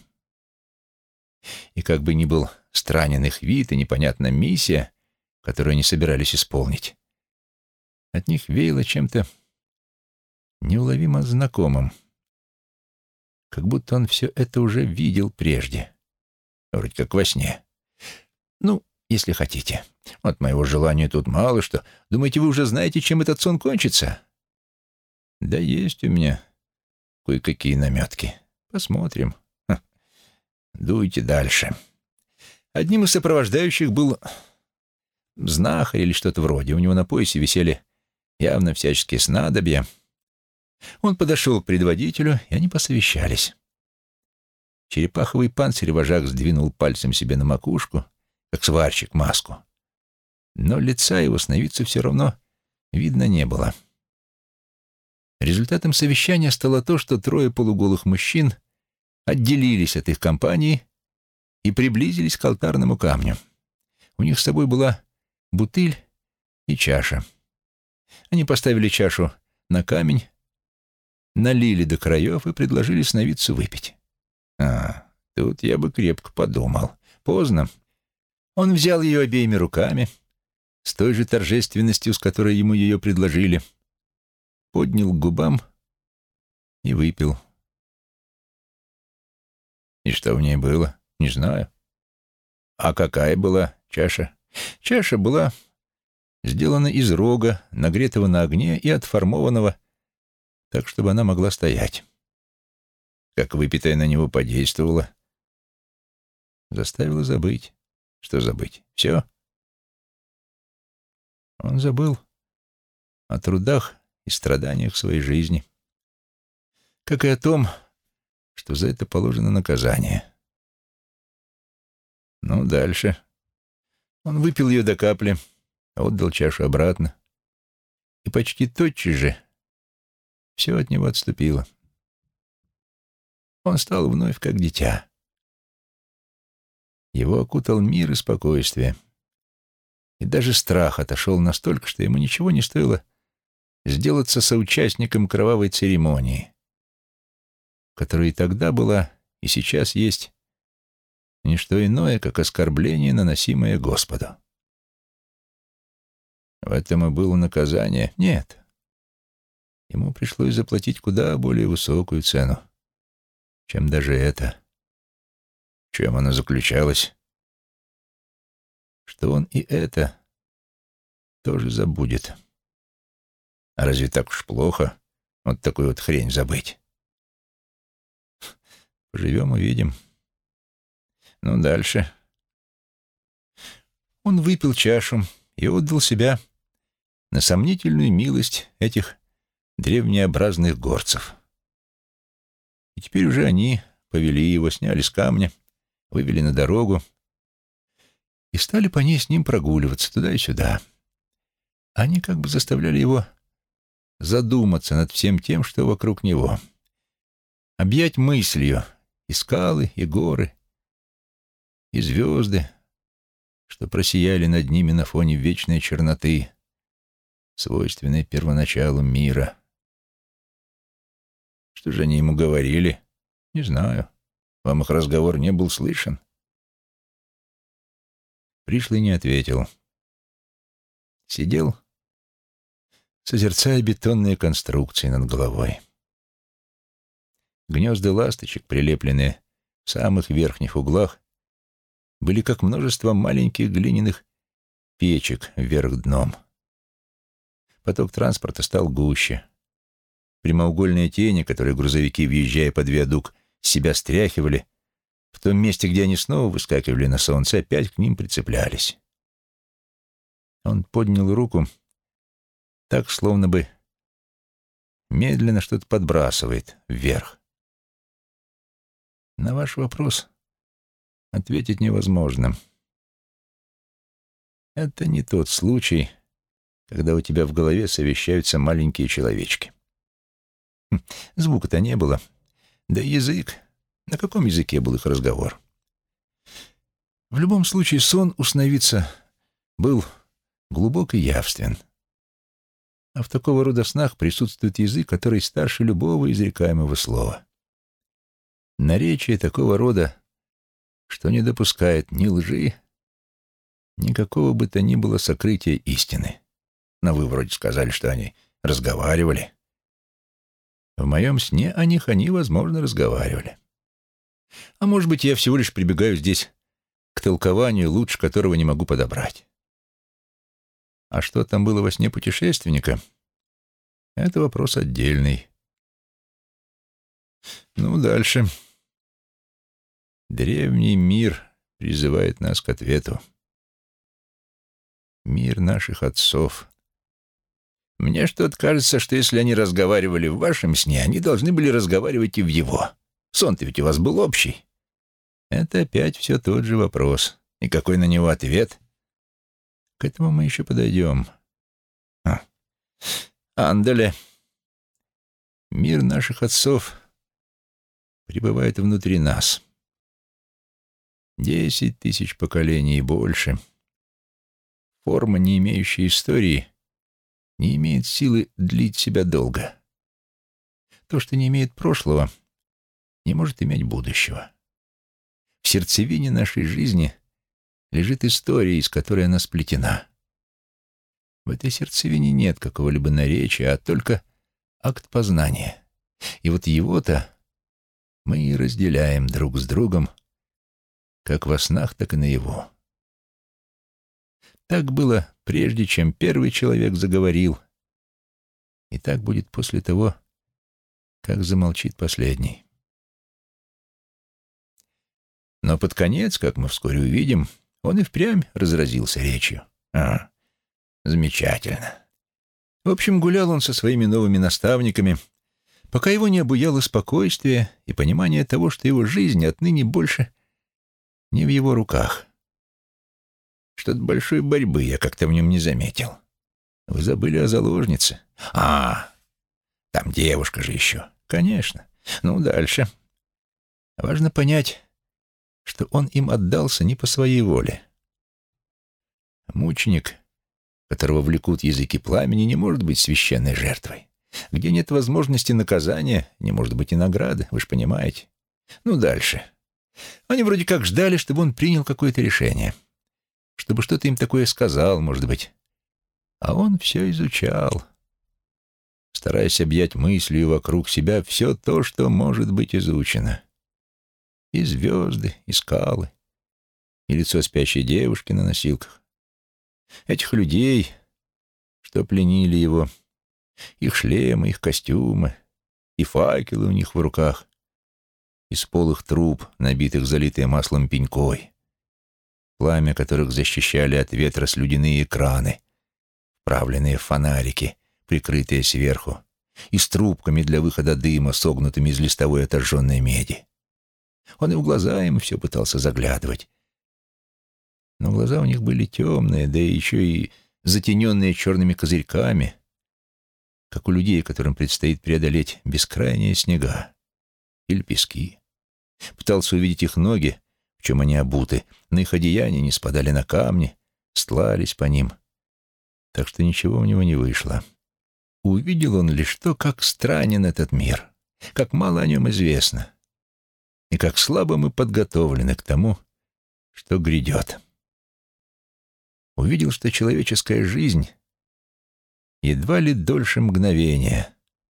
И как бы ни был странен их вид и непонятна миссия, которую они собирались исполнить, от них веяло чем-то неуловимо знакомым, как будто он все это уже видел прежде, вроде как во сне. Ну, если хотите. От моего желания тут мало что. Думаете, вы уже знаете, чем этот сон кончится? Да есть у меня кое-какие наметки. Посмотрим. Дуйте дальше. Одним из сопровождающих был знахарь или что-то вроде. У него на поясе висели явно всяческие снадобья. Он подошел к предводителю, и они посовещались. Черепаховый панцирь вожак сдвинул пальцем себе на макушку, как сварщик маску. Но лица его сновидцу все равно видно не было. Результатом совещания стало то, что трое полуголых мужчин отделились от их компании и приблизились к алтарному камню. У них с собой была бутыль и чаша. Они поставили чашу на камень, налили до краев и предложили сновидцу выпить. Тут я бы крепко подумал. Поздно. Он взял ее обеими руками, с той же торжественностью, с которой ему ее предложили, поднял к губам и выпил. И что в ней было, не знаю. А какая была чаша? Чаша была сделана из рога, нагретого на огне и отформованного так, чтобы она могла стоять. Как выпитая на него подействовала. Заставила забыть. Что забыть? Все? Он забыл о трудах и страданиях своей жизни, как и о том, что за это положено наказание. Ну, дальше. Он выпил ее до капли, отдал чашу обратно, и почти тотчас же все от него отступило. Он стал вновь как дитя. Его окутал мир и спокойствие, и даже страх отошел настолько, что ему ничего не стоило сделаться соучастником кровавой церемонии, которая и тогда была, и сейчас есть не что иное, как оскорбление, наносимое Господу. В этом и было наказание? Нет. Ему пришлось заплатить куда более высокую цену, чем даже это. В чем она заключалась? Что он и это тоже забудет. А разве так уж плохо вот такую вот хрень забыть? Поживем — увидим. Ну, дальше. Он выпил чашу и отдал себя на сомнительную милость этих древнеобразных горцев. И теперь уже они повели его, сняли с камня, вывели на дорогу и стали по ней с ним прогуливаться туда и сюда. Они как бы заставляли его задуматься над всем тем, что вокруг него, объять мыслью и скалы, и горы, и звезды, что просияли над ними на фоне вечной черноты, свойственной первоначалу мира. Что же они ему говорили? Не знаю. Вам их разговор не был слышен? Пришлый не ответил. Сидел, созерцая бетонные конструкции над головой. Гнезда ласточек, прилепленные в самых верхних углах, были как множество маленьких глиняных печек вверх дном. Поток транспорта стал гуще. Прямоугольные тени, которые грузовики, въезжая под виадук, с себя стряхивали, в том месте, где они снова выскакивали на солнце, опять к ним прицеплялись. Он поднял руку так, словно бы медленно что-то подбрасывает вверх. На ваш вопрос ответить невозможно. Это не тот случай, когда у тебя в голове совещаются маленькие человечки. Звука-то не было. Да и язык. На каком языке был их разговор? В любом случае, сон у сновидца был глубок и явствен. А в такого рода снах присутствует язык, который старше любого изрекаемого слова. Наречие такого рода, что не допускает ни лжи, ни какого бы то ни было сокрытия истины. Но вы вроде сказали, что они разговаривали. В моем сне о них они, возможно, разговаривали. А может быть, я всего лишь прибегаю здесь к толкованию, лучше которого не могу подобрать. А что там было во сне путешественника, это вопрос отдельный. Ну, дальше. Древний мир призывает нас к ответу. Мир наших отцов. Мне что-то кажется, что если они разговаривали в вашем сне, они должны были разговаривать и в его. Сон-то ведь у вас был общий. Это опять все тот же вопрос. И какой на него ответ? К этому мы еще подойдем. Андале. Мир наших отцов пребывает внутри нас. 10 тысяч поколений и больше. Форма, не имеющая истории, не имеет силы длить себя долго. То, что не имеет прошлого, не может иметь будущего. В сердцевине нашей жизни лежит история, из которой она сплетена. В этой сердцевине нет какого-либо наречия, а только акт познания. И вот его-то мы и разделяем друг с другом, как во снах, так и наяву. Так было прежде, чем первый человек заговорил, и так будет после того, как замолчит последний. Но под конец, как мы вскоре увидим, он и впрямь разразился речью. Замечательно. В общем, гулял он со своими новыми наставниками, пока его не обуяло спокойствие и понимание того, что его жизнь отныне больше не в его руках. Что-то большой борьбы я как-то в нем не заметил. Вы забыли о заложнице? Там девушка же еще. Конечно. Ну, дальше. Важно понять, что он им отдался не по своей воле. Мученик, которого влекут языки пламени, не может быть священной жертвой. Где нет возможности наказания, не может быть и награды, вы же понимаете. Ну, дальше. Они вроде как ждали, чтобы он принял какое-то решение, чтобы что-то им такое сказал, может быть. А он все изучал, стараясь объять мыслью вокруг себя все то, что может быть изучено. И звезды, и скалы, и лицо спящей девушки на носилках. Этих людей, что пленили его, их шлемы, их костюмы, и факелы у них в руках, из полых труб, набитых залитые маслом пенькой, пламя которых защищали от ветра слюдяные экраны, вправленные в фонарики, прикрытые сверху, и с трубками для выхода дыма, согнутыми из листовой отожженной меди. Он и в глаза им все пытался заглядывать. Но глаза у них были темные, да и еще и затененные черными козырьками, как у людей, которым предстоит преодолеть бескрайние снега или пески. Пытался увидеть их ноги, в чем они обуты, но их одеяния не спадали на камни, стлались по ним, так что ничего у него не вышло. Увидел он лишь то, как странен этот мир, как мало о нем известно, и как слабо мы подготовлены к тому, что грядет. Увидел, что человеческая жизнь едва ли дольше мгновения.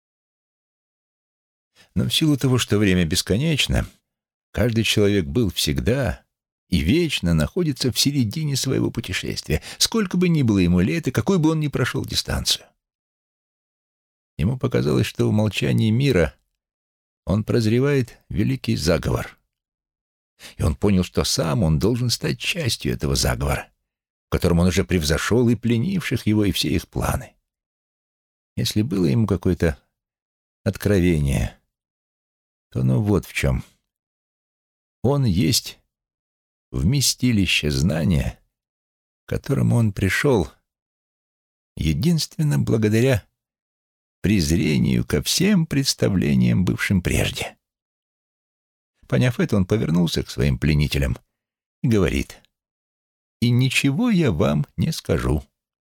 Но в силу того, что время бесконечно, каждый человек был всегда и вечно находится в середине своего путешествия, сколько бы ни было ему лет и какой бы он ни прошел дистанцию. Ему показалось, что в молчании мира он прозревает великий заговор. И он понял, что сам он должен стать частью этого заговора, в котором он уже превзошел и пленивших его, и все их планы. Если было ему какое-то откровение, то оно вот в чем. Он есть вместилище знания, к которому он пришел единственно благодаря презрению ко всем представлениям, бывшим прежде. Поняв это, он повернулся к своим пленителям и говорит: «И ничего я вам не скажу».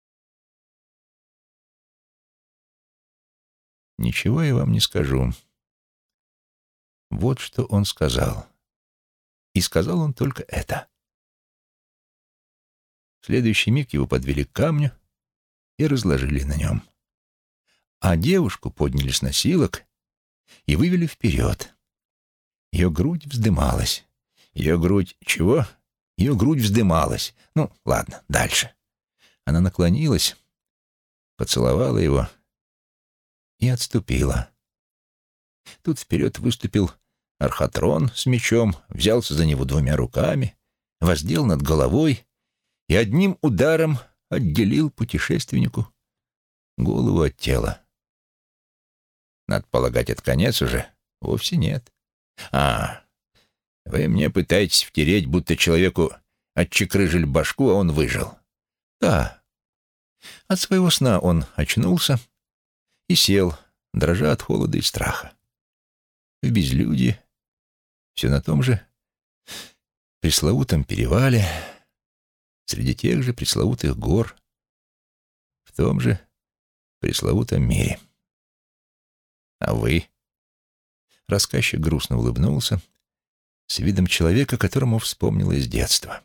«Ничего я вам не скажу». Вот что он сказал. И сказал он только это. В следующий миг его подвели к камню и разложили на нем. А девушку подняли с носилок и вывели вперед. Ее грудь вздымалась. Ее грудь... Чего? Ее грудь вздымалась. Ну, ладно, дальше. Она наклонилась, поцеловала его и отступила. Тут вперед выступил Архатрон с мечом, взялся за него двумя руками, воздел над головой и одним ударом отделил путешественнику голову от тела. Надо полагать, это конец уже? Вовсе нет. Вы мне пытаетесь втереть, будто человеку отчекрыжили башку, а он выжил. Да. От своего сна он очнулся и сел, дрожа от холода и страха. В безлюдье, все на том же пресловутом перевале, среди тех же пресловутых гор, в том же пресловутом мире. А вы? Рассказчик грустно улыбнулся с видом человека, которому вспомнилось детство.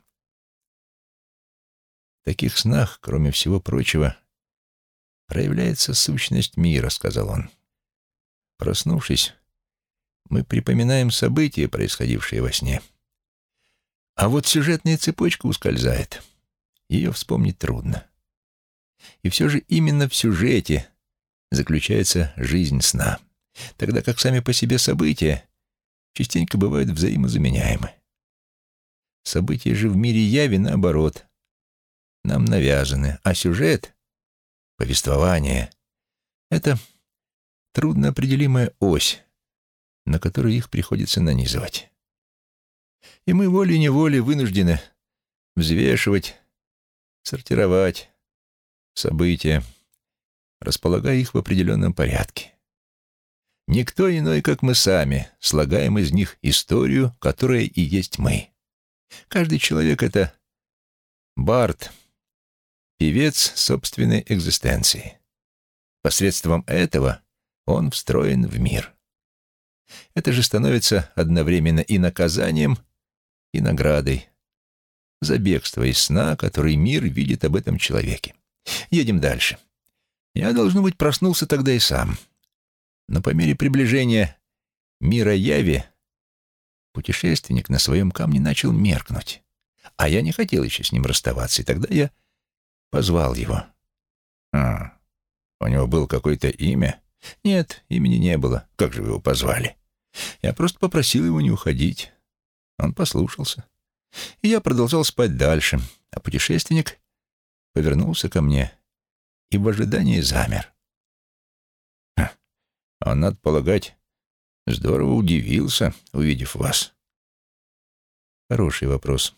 В таких снах, кроме всего прочего, проявляется сущность мира, сказал он. Проснувшись, мы припоминаем события, происходившие во сне. А вот сюжетная цепочка ускользает. Ее вспомнить трудно. И все же именно в сюжете заключается жизнь сна, тогда как сами по себе события частенько бывают взаимозаменяемы. События же в мире яви, наоборот, нам навязаны, а сюжет, повествование — это трудноопределимая ось, на которую их приходится нанизывать. И мы волей-неволей вынуждены взвешивать, сортировать события, располагая их в определенном порядке. Никто иной, как мы сами, слагаем из них историю, которая и есть мы. Каждый человек — это бард, певец собственной экзистенции. Посредством этого он встроен в мир. Это же становится одновременно и наказанием, и наградой за бегство из сна, который мир видит об этом человеке. Едем дальше. Я, должно быть, проснулся тогда и сам. Но по мере приближения мира яви путешественник на своем камне начал меркнуть. А я не хотел еще с ним расставаться, и тогда я позвал его. У него было какое-то имя? Нет, имени не было. Как же вы его позвали? Я просто попросил его не уходить. Он послушался. И я продолжал спать дальше, а путешественник повернулся ко мне и в ожидании замер. Он, надо полагать, здорово удивился, увидев вас. Хороший вопрос.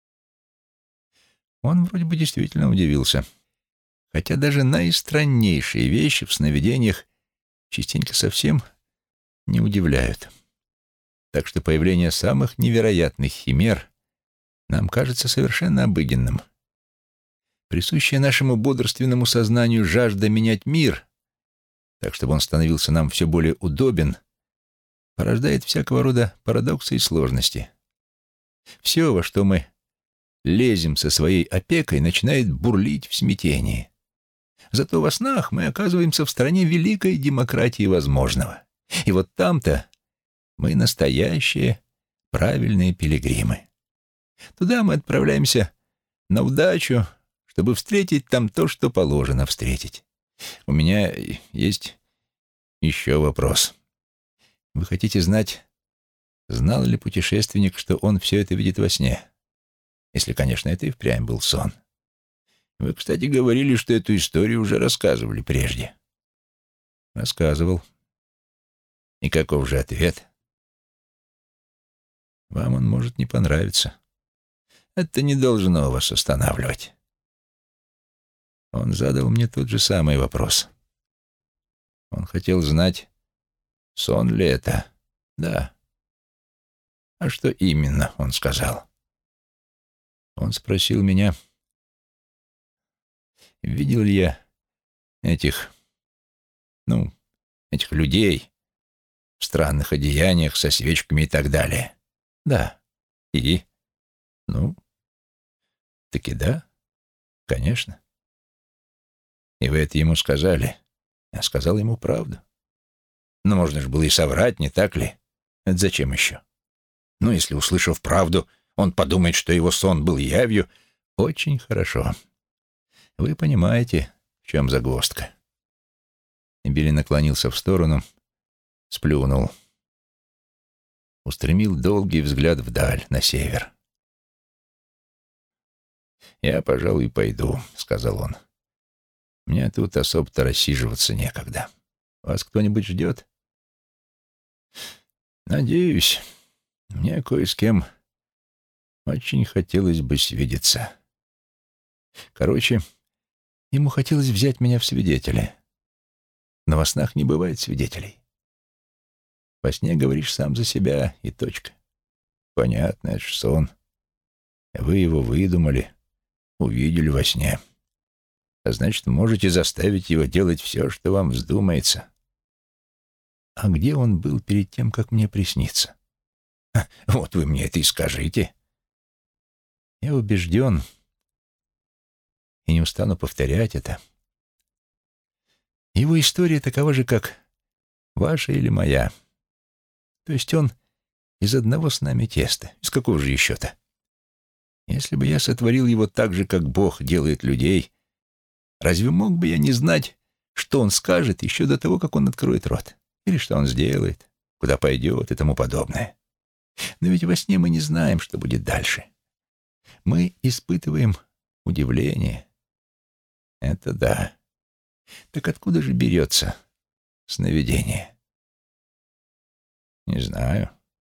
Он вроде бы действительно удивился, хотя даже наистраннейшие вещи в сновидениях частенько совсем не удивляют. Так что появление самых невероятных химер нам кажется совершенно обыденным. Присущая нашему бодрственному сознанию жажда менять мир, так чтобы он становился нам все более удобен, порождает всякого рода парадоксы и сложности. Все, во что мы лезем со своей опекой, начинает бурлить в смятении. Зато во снах мы оказываемся в стране великой демократии возможного. И вот там-то мы настоящие правильные пилигримы. Туда мы отправляемся на удачу, чтобы встретить там то, что положено встретить. У меня есть еще вопрос. Вы хотите знать, знал ли путешественник, что он все это видит во сне? Если, конечно, это и впрямь был сон. Вы, кстати, говорили, что эту историю уже рассказывали прежде. Рассказывал. И каков же ответ? Вам он может не понравиться. Это не должно вас останавливать. Он задал мне тот же самый вопрос. Он хотел знать, сон ли это. Да. А что именно, он сказал. Он спросил меня, видел ли я этих людей в странных одеяниях со свечками и так далее. Да. И? Таки да, конечно. И вы это ему сказали? Я сказал ему правду. Но можно же было и соврать, не так ли? Это зачем еще? Если, услышав правду, он подумает, что его сон был явью. Очень хорошо. Вы понимаете, в чем загвоздка. И Билли наклонился в сторону, сплюнул. Устремил долгий взгляд вдаль, на север. «Я, пожалуй, пойду», — сказал он. «Мне тут особо-то рассиживаться некогда. Вас кто-нибудь ждет?» «Надеюсь. Мне кое с кем очень хотелось бы свидеться. Короче, ему хотелось взять меня в свидетели. Но во снах не бывает свидетелей. Во сне говоришь сам за себя, и точка. Понятно, это ж сон. Вы его выдумали, увидели во сне. А значит, можете заставить его делать все, что вам вздумается. А где он был перед тем, как мне присниться? Вот вы мне это и скажите. Я убежден, и не устану повторять это. Его история такова же, как ваша или моя. То есть он из одного с нами теста. Из какого же еще-то? Если бы я сотворил его так же, как Бог делает людей, разве мог бы я не знать, что он скажет еще до того, как он откроет рот? Или что он сделает, куда пойдет и тому подобное? Но ведь во сне мы не знаем, что будет дальше. Мы испытываем удивление. Это да. Так откуда же берется сновидение? Не знаю.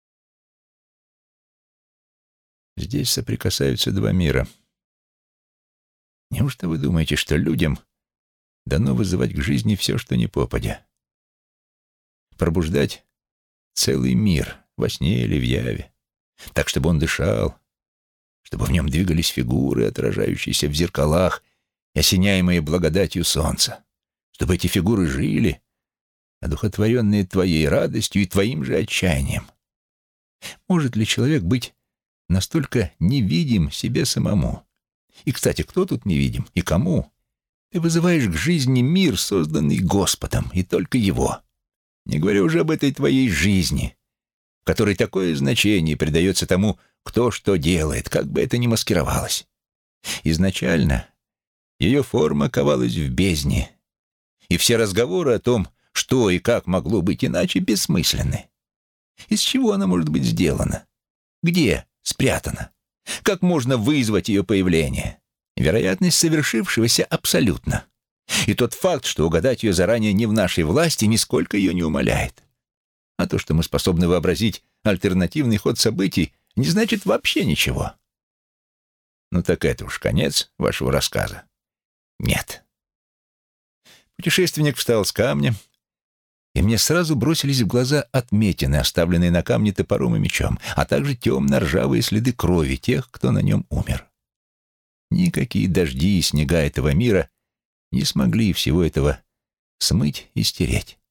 Здесь соприкасаются два мира. Неужто вы думаете, что людям дано вызывать к жизни все, что ни попадя? Пробуждать целый мир во сне или в яве, так, чтобы он дышал, чтобы в нем двигались фигуры, отражающиеся в зеркалах и осеняемые благодатью солнца, чтобы эти фигуры жили, одухотворенные твоей радостью и твоим же отчаянием. Может ли человек быть настолько невидим себе самому? И, кстати, кто тут невидим и кому? Ты вызываешь к жизни мир, созданный Господом, и только его. Не говоря уже об этой твоей жизни, в которой такое значение придается тому, кто что делает, как бы это ни маскировалось. Изначально ее форма ковалась в бездне, и все разговоры о том, что и как могло быть иначе, бессмысленны. Из чего она может быть сделана? Где спрятана? Как можно вызвать ее появление? Вероятность совершившегося абсолютна. И тот факт, что угадать ее заранее не в нашей власти, нисколько ее не умаляет. А то, что мы способны вообразить альтернативный ход событий, не значит вообще ничего. Ну так это уж конец вашего рассказа. Нет. Путешественник встал с камня, и мне сразу бросились в глаза отметины, оставленные на камне топором и мечом, а также темно-ржавые следы крови тех, кто на нем умер. Никакие дожди и снега этого мира не смогли всего этого смыть и стереть.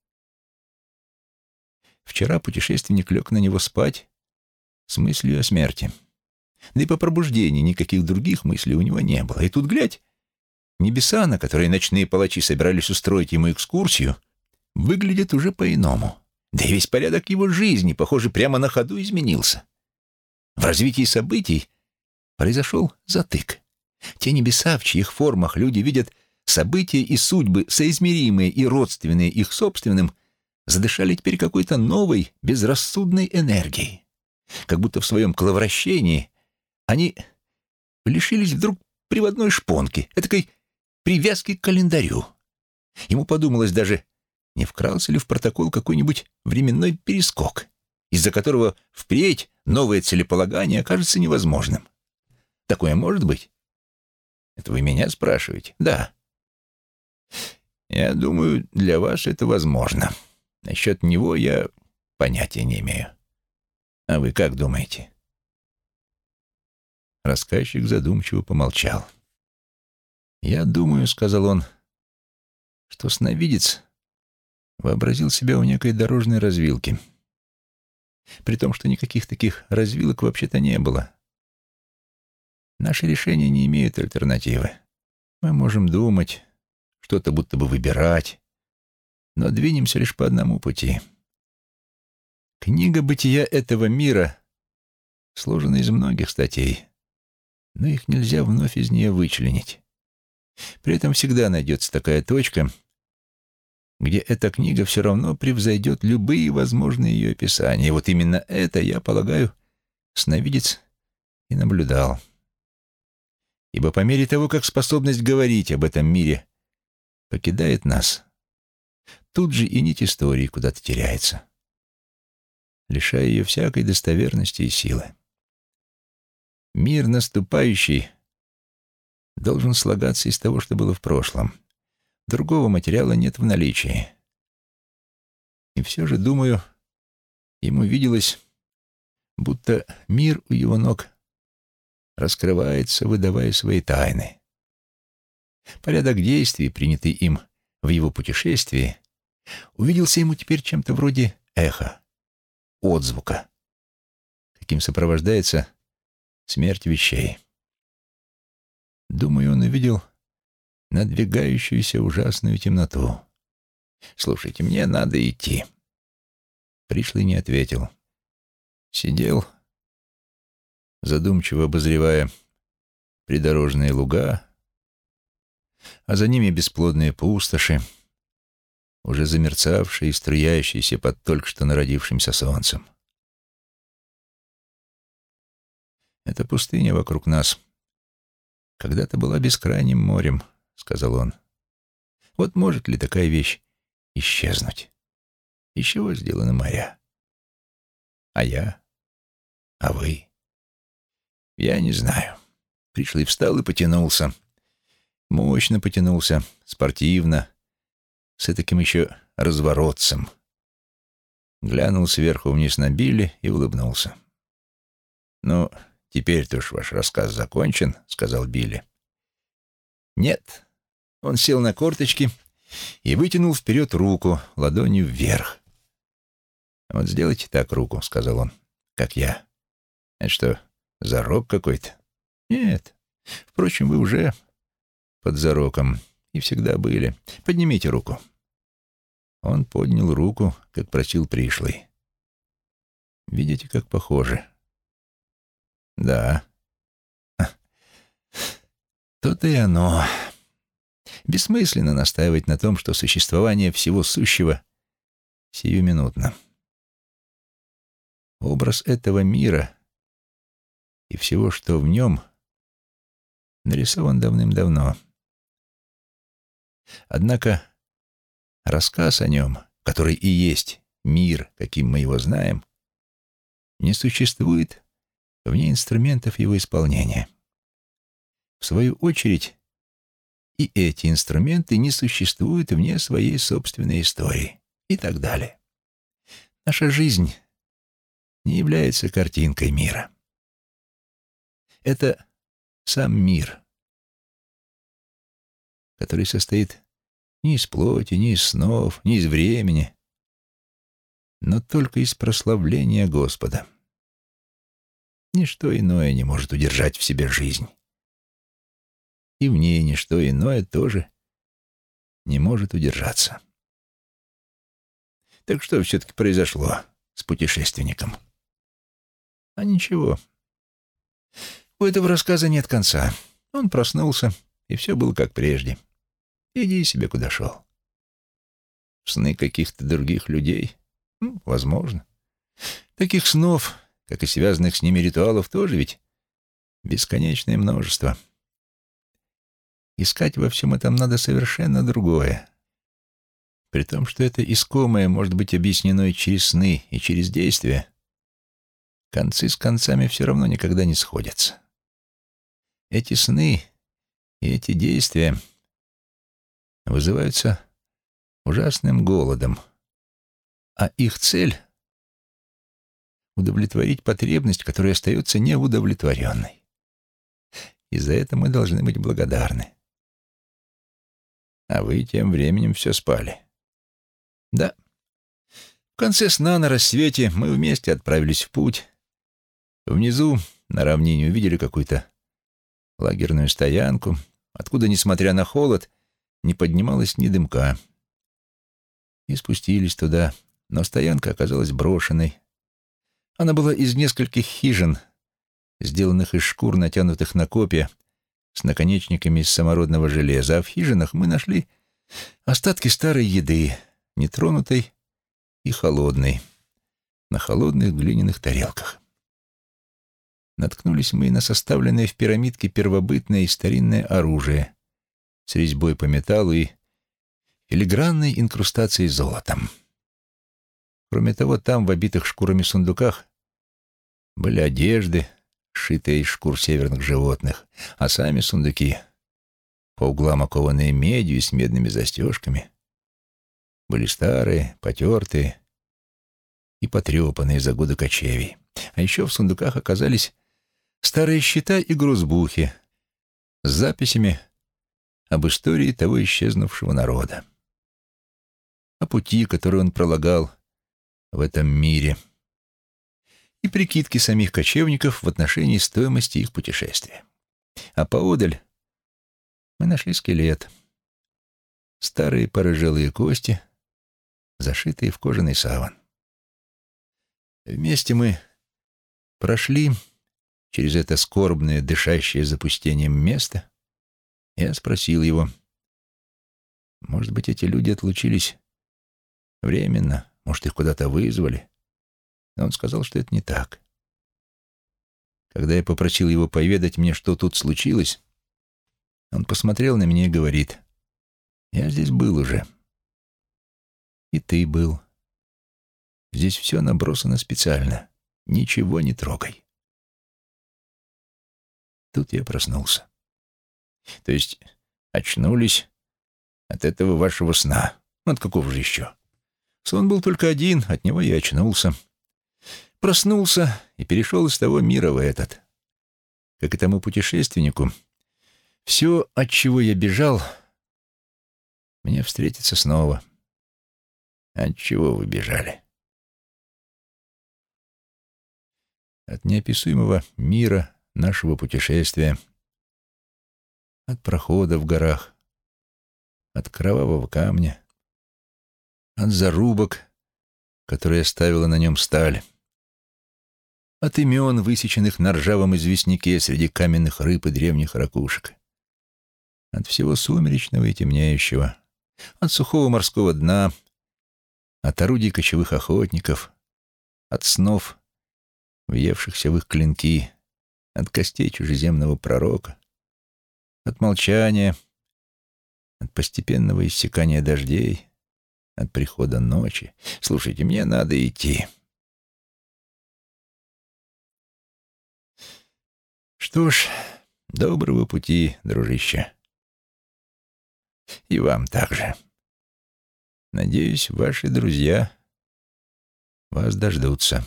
Вчера путешественник лег на него спать с мыслью о смерти. Да и по пробуждении никаких других мыслей у него не было. И тут, глядь, небеса, на которые ночные палачи собирались устроить ему экскурсию, выглядят уже по-иному. Да и весь порядок его жизни, похоже, прямо на ходу изменился. В развитии событий произошел затык. Те небеса, в чьих формах люди видят события и судьбы, соизмеримые и родственные их собственным, задышали теперь какой-то новой, безрассудной энергией. Как будто в своем коловращении они лишились вдруг приводной шпонки, этакой привязки к календарю. Ему подумалось даже, не вкрался ли в протокол какой-нибудь временной перескок, из-за которого впредь новое целеполагание окажется невозможным. Такое может быть? Это вы меня спрашиваете? Да. Я думаю, для вас это возможно. Насчет него я понятия не имею. А вы как думаете? Рассказчик задумчиво помолчал. «Я думаю, — сказал он, — что сновидец вообразил себя у некой дорожной развилки. При том, что никаких таких развилок вообще-то не было. Наши решения не имеют альтернативы. Мы можем думать, что-то будто бы выбирать, но двинемся лишь по одному пути. Книга бытия этого мира сложена из многих статей, но их нельзя вновь из нее вычленить. При этом всегда найдется такая точка, где эта книга все равно превзойдет любые возможные ее описания. И вот именно это, я полагаю, сновидец и наблюдал. Ибо по мере того, как способность говорить об этом мире покидает нас, тут же и нить истории куда-то теряется. лишая ее всякой достоверности и силы. Мир наступающий должен слагаться из того, что было в прошлом. Другого материала нет в наличии. И все же, думаю, ему виделось, будто мир у его ног раскрывается, выдавая свои тайны. Порядок действий, принятый им в его путешествии, увиделся ему теперь чем-то вроде эха, отзвука, каким сопровождается смерть вещей. Думаю, он увидел надвигающуюся ужасную темноту. «Слушайте, мне надо идти». Пришлый не ответил. Сидел, задумчиво обозревая придорожные луга, а за ними бесплодные пустоши, уже замерцавшие и струящиеся под только что народившимся солнцем. «Эта пустыня вокруг нас когда-то была бескрайним морем», — сказал он. «Вот может ли такая вещь исчезнуть? Из чего сделаны моря? А я? А вы? Я не знаю». Пришлый встал и потянулся. Мощно потянулся, спортивно, с таким еще разворотцем. Глянул сверху вниз на Билли и улыбнулся. «Ну, теперь-то уж ваш рассказ закончен», — сказал Билли. «Нет». Он сел на корточки и вытянул вперед руку, ладонью вверх. «Вот сделайте так руку», — сказал он, — «как я». «Это что, зарок какой-то?» «Нет. Впрочем, вы уже под зароком и всегда были. Поднимите руку». Он поднял руку, как просил пришлый. «Видите, как похоже?» «Да». То-то и оно. Бессмысленно настаивать на том, что существование всего сущего сиюминутно. Образ этого мира и всего, что в нем, нарисован давным-давно. Однако рассказ о нем, который и есть мир, каким мы его знаем, не существует вне инструментов его исполнения. В свою очередь, и эти инструменты не существуют вне своей собственной истории и так далее. Наша жизнь не является картинкой мира. Это сам мир, который состоит не из плоти, не из снов, не из времени, но только из прославления Господа. Ничто иное не может удержать в себе жизнь. И в ней ничто иное тоже не может удержаться. Так что все-таки произошло с путешественником? А ничего. У этого рассказа нет конца. Он проснулся, и все было как прежде. Иди себе куда шел. Сны каких-то других людей? Возможно. Таких снов, как и связанных с ними ритуалов, тоже ведь бесконечное множество. Искать во всем этом надо совершенно другое. При том, что это искомое может быть объяснено и через сны, и через действия, концы с концами все равно никогда не сходятся. Эти сны и эти действия вызываются ужасным голодом, а их цель — удовлетворить потребность, которая остается неудовлетворенной. И за это мы должны быть благодарны. А вы тем временем все спали. Да. В конце сна на рассвете мы вместе отправились в путь. Внизу на равнине увидели какую-то лагерную стоянку, откуда, несмотря на холод, не поднималось ни дымка. И спустились туда, но стоянка оказалась брошенной. Она была из нескольких хижин, сделанных из шкур, натянутых на копья, с наконечниками из самородного железа, а в хижинах мы нашли остатки старой еды, нетронутой и холодной, на холодных глиняных тарелках. Наткнулись мы и на составленное в пирамидке первобытное и старинное оружие с резьбой по металлу и филигранной инкрустацией золотом. Кроме того, там, в обитых шкурами сундуках, были одежды, сшитые из шкур северных животных, а сами сундуки, по углам окованные медью и с медными застежками, были старые, потертые и потрепанные за годы кочевий. А еще в сундуках оказались старые счета и грузбухи с записями об истории того исчезнувшего народа, о пути, который он пролагал в этом мире, и прикидки самих кочевников в отношении стоимости их путешествия. А поодаль мы нашли скелет, старые порыжелые кости, зашитые в кожаный саван. Вместе мы прошли через это скорбное, дышащее запустением место. Я спросил его, может быть, эти люди отлучились временно, может, их куда-то вызвали. Но он сказал, что это не так. Когда я попросил его поведать мне, что тут случилось, он посмотрел на меня и говорит, «Я здесь был уже. И ты был. Здесь все набросано специально. Ничего не трогай». Тут я проснулся. То есть очнулись от этого вашего сна. От какого же еще? Сон был только один, от него я очнулся. Проснулся и перешел из того мира в этот. Как и тому путешественнику, все, от чего я бежал, мне встретится снова. От чего вы бежали? От неописуемого мира нашего путешествия, от прохода в горах, от кровавого камня, от зарубок, которые оставила на нем сталь, от имен, высеченных на ржавом известняке среди каменных рыб и древних ракушек, от всего сумеречного и темнеющего, от сухого морского дна, от орудий кочевых охотников, от снов, въевшихся в их клинки, от костей чужеземного пророка, от молчания, от постепенного иссякания дождей, от прихода ночи. Слушайте, мне надо идти. Что ж, доброго пути, дружище. И вам также. Надеюсь, ваши друзья вас дождутся.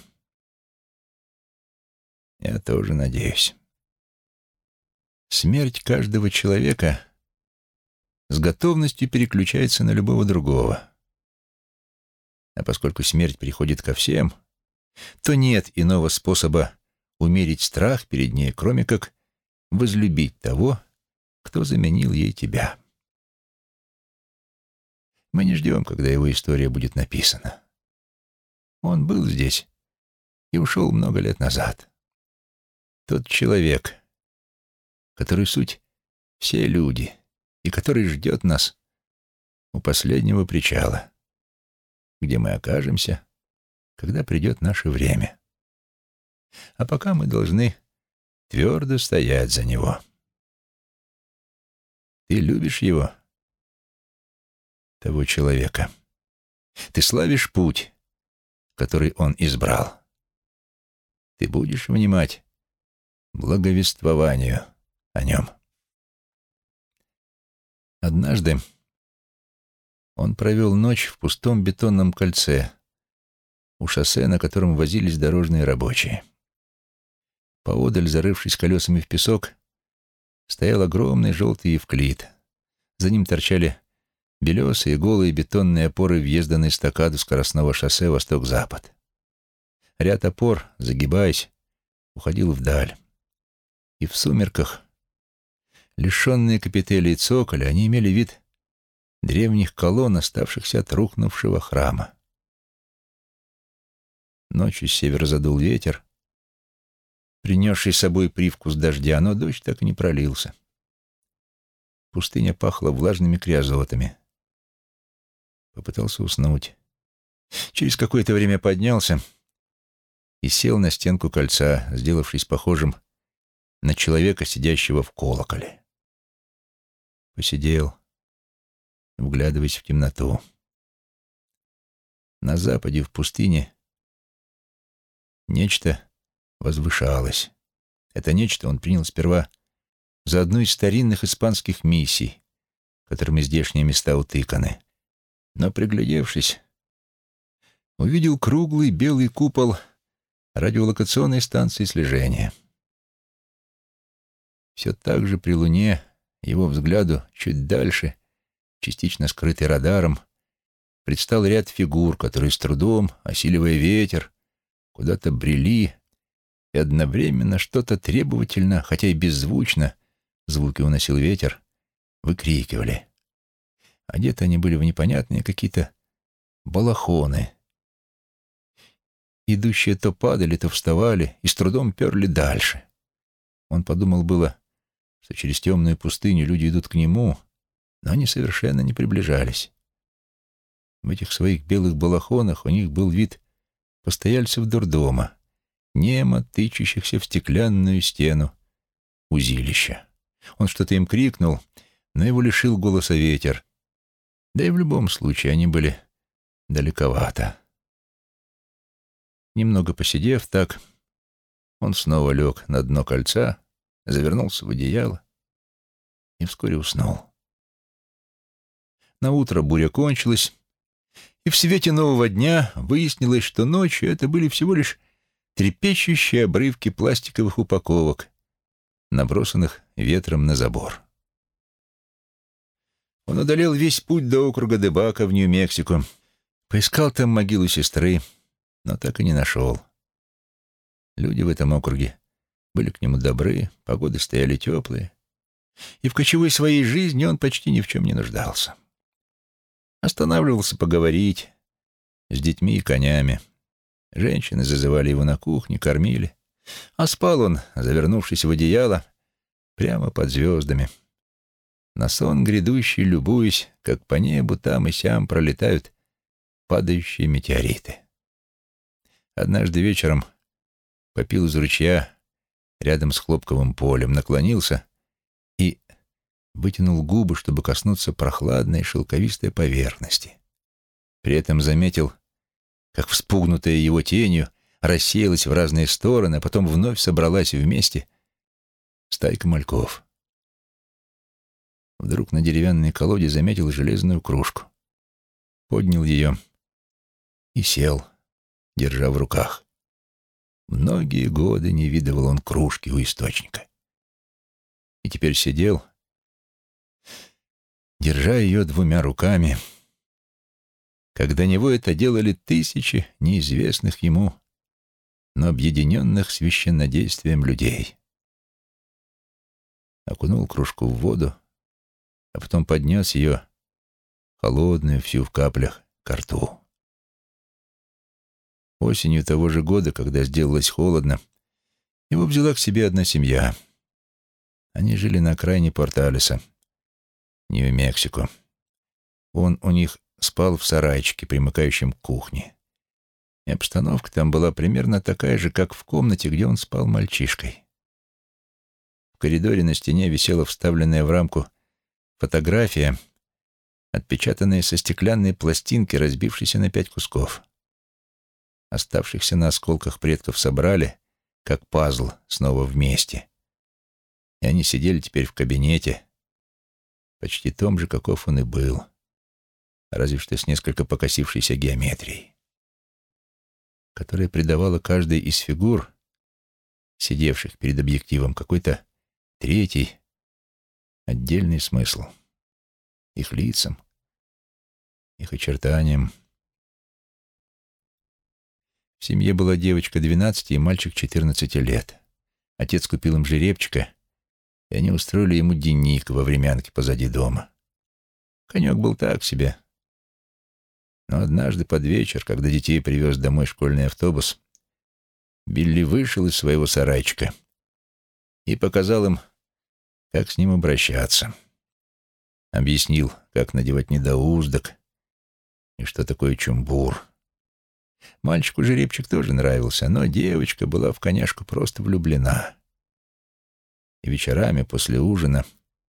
Я тоже надеюсь. Смерть каждого человека с готовностью переключается на любого другого. А поскольку смерть приходит ко всем, то нет иного способа умерить страх перед ней, кроме как возлюбить того, кто заменил ей тебя. Мы не ждем, когда его история будет написана. Он был здесь и ушел много лет назад. Тот человек, который суть все люди, и который ждет нас у последнего причала, где мы окажемся, когда придет наше время. А пока мы должны твердо стоять за него. Ты любишь его, того человека. Ты славишь путь, который он избрал. Ты будешь внимать благовествованию о нем. Однажды он провел ночь в пустом бетонном кольце у шоссе, на котором возились дорожные рабочие. Поодаль, зарывшись колесами в песок, стоял огромный желтый евклид. За ним торчали белесые голые бетонные опоры въезда на эстакаду скоростного шоссе восток-запад. Ряд опор, загибаясь, уходил вдаль. И в сумерках, лишенные капители и цоколя, они имели вид древних колонн, оставшихся от рухнувшего храма. Ночью с севера задул ветер, принесший с собой привкус дождя, но дождь так и не пролился. Пустыня пахла влажными криозотами. Попытался уснуть. Через какое-то время поднялся и сел на стенку кольца, сделавшись похожим на человека, сидящего в колоколе. Посидел, вглядываясь в темноту. на западе, в пустыне, нечто возвышалось. Это нечто он принял сперва за одну из старинных испанских миссий, которыми здешние места утыканы. Но, приглядевшись, увидел круглый белый купол радиолокационной станции слежения. Все так же при луне его взгляду чуть дальше, частично скрытый радаром, предстал ряд фигур, которые с трудом, осиливая ветер, куда-то брели и одновременно что-то требовательно, хотя и беззвучно, звуки уносил ветер, выкрикивали. Одеты они были в непонятные какие-то балахоны. Идущие то падали, то вставали и с трудом перли дальше. Он подумал было, что через темную пустыню люди идут к нему, но они совершенно не приближались. В этих своих белых балахонах у них был вид постояльцев дурдома, немо тычущихся в стеклянную стену узилища. Он что-то им крикнул, но его лишил голоса ветер. Да и в любом случае они были далековато. Немного посидев так, он снова лег на дно кольца, завернулся в одеяло и вскоре уснул. Наутро буря кончилась, и в свете нового дня выяснилось, что ночью это были всего лишь трепещущие обрывки пластиковых упаковок, набросанных ветром на забор. Он одолел весь путь до округа Дебака в Нью-Мексико, поискал там могилу сестры, но так и не нашел. Люди в этом округе были к нему добры, погоды стояли теплые, и в кочевой своей жизни он почти ни в чем не нуждался. Останавливался поговорить с детьми и конями. Женщины зазывали его на кухню, кормили, а спал он, завернувшись в одеяло, прямо под звездами. На сон грядущий любуясь, как по небу там и сям пролетают падающие метеориты. Однажды вечером попил из ручья рядом с хлопковым полем, наклонился и вытянул губы, чтобы коснуться прохладной шелковистой поверхности. При этом заметил, как вспугнутая его тенью рассеялась в разные стороны, а потом вновь собралась вместе стайка мальков. Вдруг на деревянной колоде заметил железную кружку. Поднял ее и сел, держа в руках. Многие годы не видывал он кружки у источника. И теперь сидел, держа ее двумя руками, как до него это делали тысячи неизвестных ему, но объединенных священнодействием людей. Окунул кружку в воду, а потом поднес ее, холодную, всю в каплях, ко рту. Осенью того же года, когда сделалось холодно, его взяла к себе одна семья. Они жили на окраине Порт-Алиса, Нью-Мексико. Он у них спал в сарайчике, примыкающем к кухне. И обстановка там была примерно такая же, как в комнате, где он спал мальчишкой. В коридоре на стене висела вставленная в рамку фотография, отпечатанная со стеклянной пластинки, разбившейся на 5 кусков. Оставшихся на осколках предков собрали, как пазл, снова вместе. И они сидели теперь в кабинете, почти том же, каков он и был, разве что с несколько покосившейся геометрией, которая придавала каждой из фигур, сидевших перед объективом, какой-то третий, отдельный смысл. Их лицам, их очертаниям. В семье была девочка 12 и мальчик 14 лет. Отец купил им жеребчика, и они устроили ему денник во времянке позади дома. Конек был так себе. Но однажды под вечер, когда детей привез домой школьный автобус, Билли вышел из своего сарайчика и показал им, как с ним обращаться. Объяснил, как надевать недоуздок и что такое чумбур. Мальчику жеребчик тоже нравился, но девочка была в коняшку просто влюблена. И вечерами после ужина,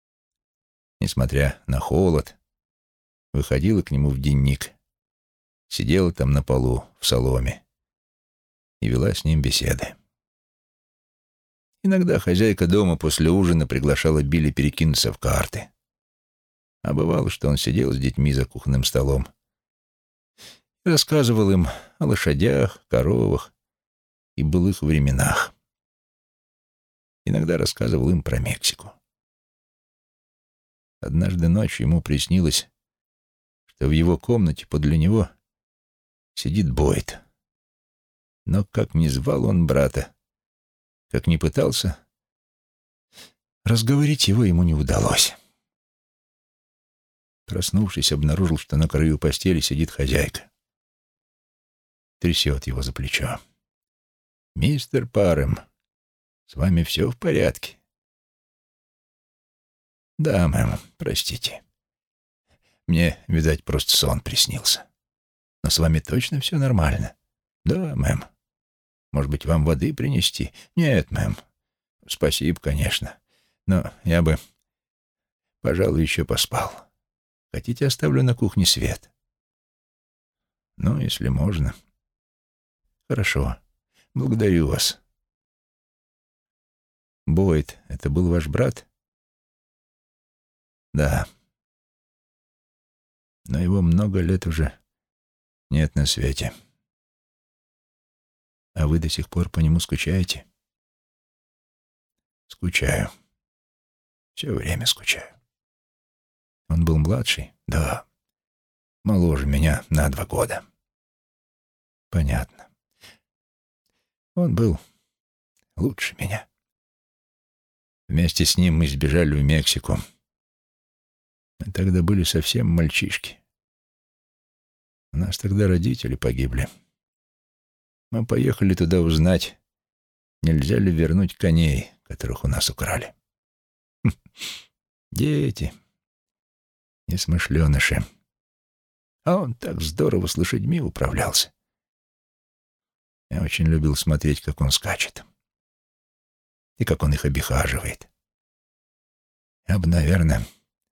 несмотря на холод, выходила к нему в денник сидела там на полу в соломе и вела с ним беседы. Иногда хозяйка дома после ужина приглашала Билли перекинуться в карты. А бывало, что он сидел с детьми за кухонным столом и рассказывал им о лошадях, коровах и былых временах. Иногда рассказывал им про Мексику. Однажды ночью ему приснилось, что в его комнате подле него сидит Бойд. Но как ни звал он брата, как ни пытался, разговорить его ему не удалось. Проснувшись, обнаружил, что на краю постели сидит хозяйка. Трясет его за плечо. «Мистер Парэм, с вами все в порядке?» «Да, мэм, простите. Мне, видать, просто сон приснился. Но с вами точно все нормально?» «Да, мэм. Может быть, вам воды принести?» «Нет, мэм. Спасибо, конечно. Но я бы, пожалуй, еще поспал. Хотите, оставлю на кухне свет?» «Ну, если можно». «Хорошо. Благодарю вас». «Бойд, это был ваш брат?» «Да. Но его много лет уже нет на свете. А вы до сих пор по нему скучаете?» «Скучаю. Все время скучаю». «Он был младший?» «Да. Моложе меня на 2 года». «Понятно. Он был лучше меня. Вместе с ним мы сбежали в Мексику. Мы тогда были совсем мальчишки. У нас тогда родители погибли. Мы поехали туда узнать, нельзя ли вернуть коней, которых у нас украли. Дети, несмышленыши. А он так здорово с лошадьми управлялся. Я очень любил смотреть, как он скачет. И как он их обихаживает. Я бы, наверное,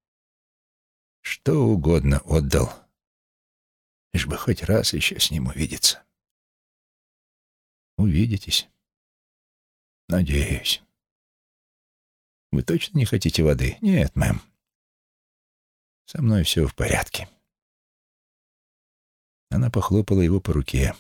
что угодно отдал, лишь бы хоть раз еще с ним увидеться. Увидитесь? Надеюсь. Вы точно не хотите воды? Нет, мэм. Со мной все в порядке. Она похлопала его по руке.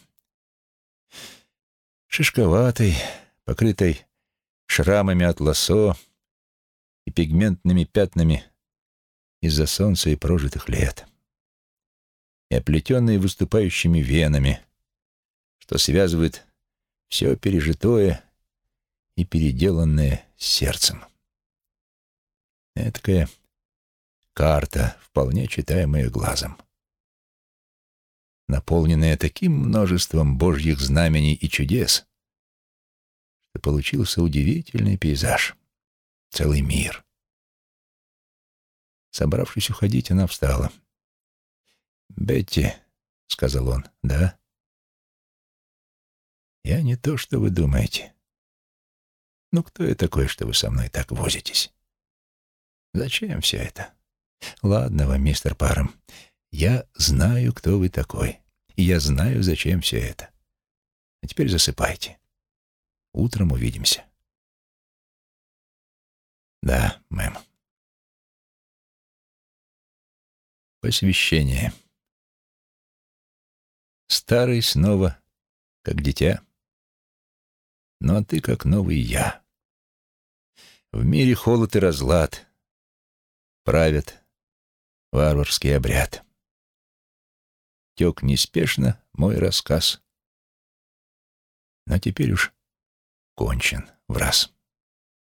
Шишковатой, покрытой шрамами от лассо и пигментными пятнами из-за солнца и прожитых лет, и оплетенной выступающими венами, что связывает все пережитое и переделанное с сердцем. Эдакая карта, вполне читаемая глазом, наполненная таким множеством божьих знамений и чудес, что получился удивительный пейзаж, целый мир. Собравшись уходить, она встала. «Бетти», — сказал он, — «да?» «Я не то, что вы думаете. Ну, кто я такой, что вы со мной так возитесь? Зачем все это? Ладно вам, мистер Парэм, я знаю, кто вы такой, и я знаю, зачем все это. А теперь засыпайте. Утром увидимся». «Да, мэм». Посвящение. Старый снова, как дитя, но ты как новый я. В мире холод и разлад, правят варварский обряд. Тек неспешно мой рассказ, но теперь уж кончен враз.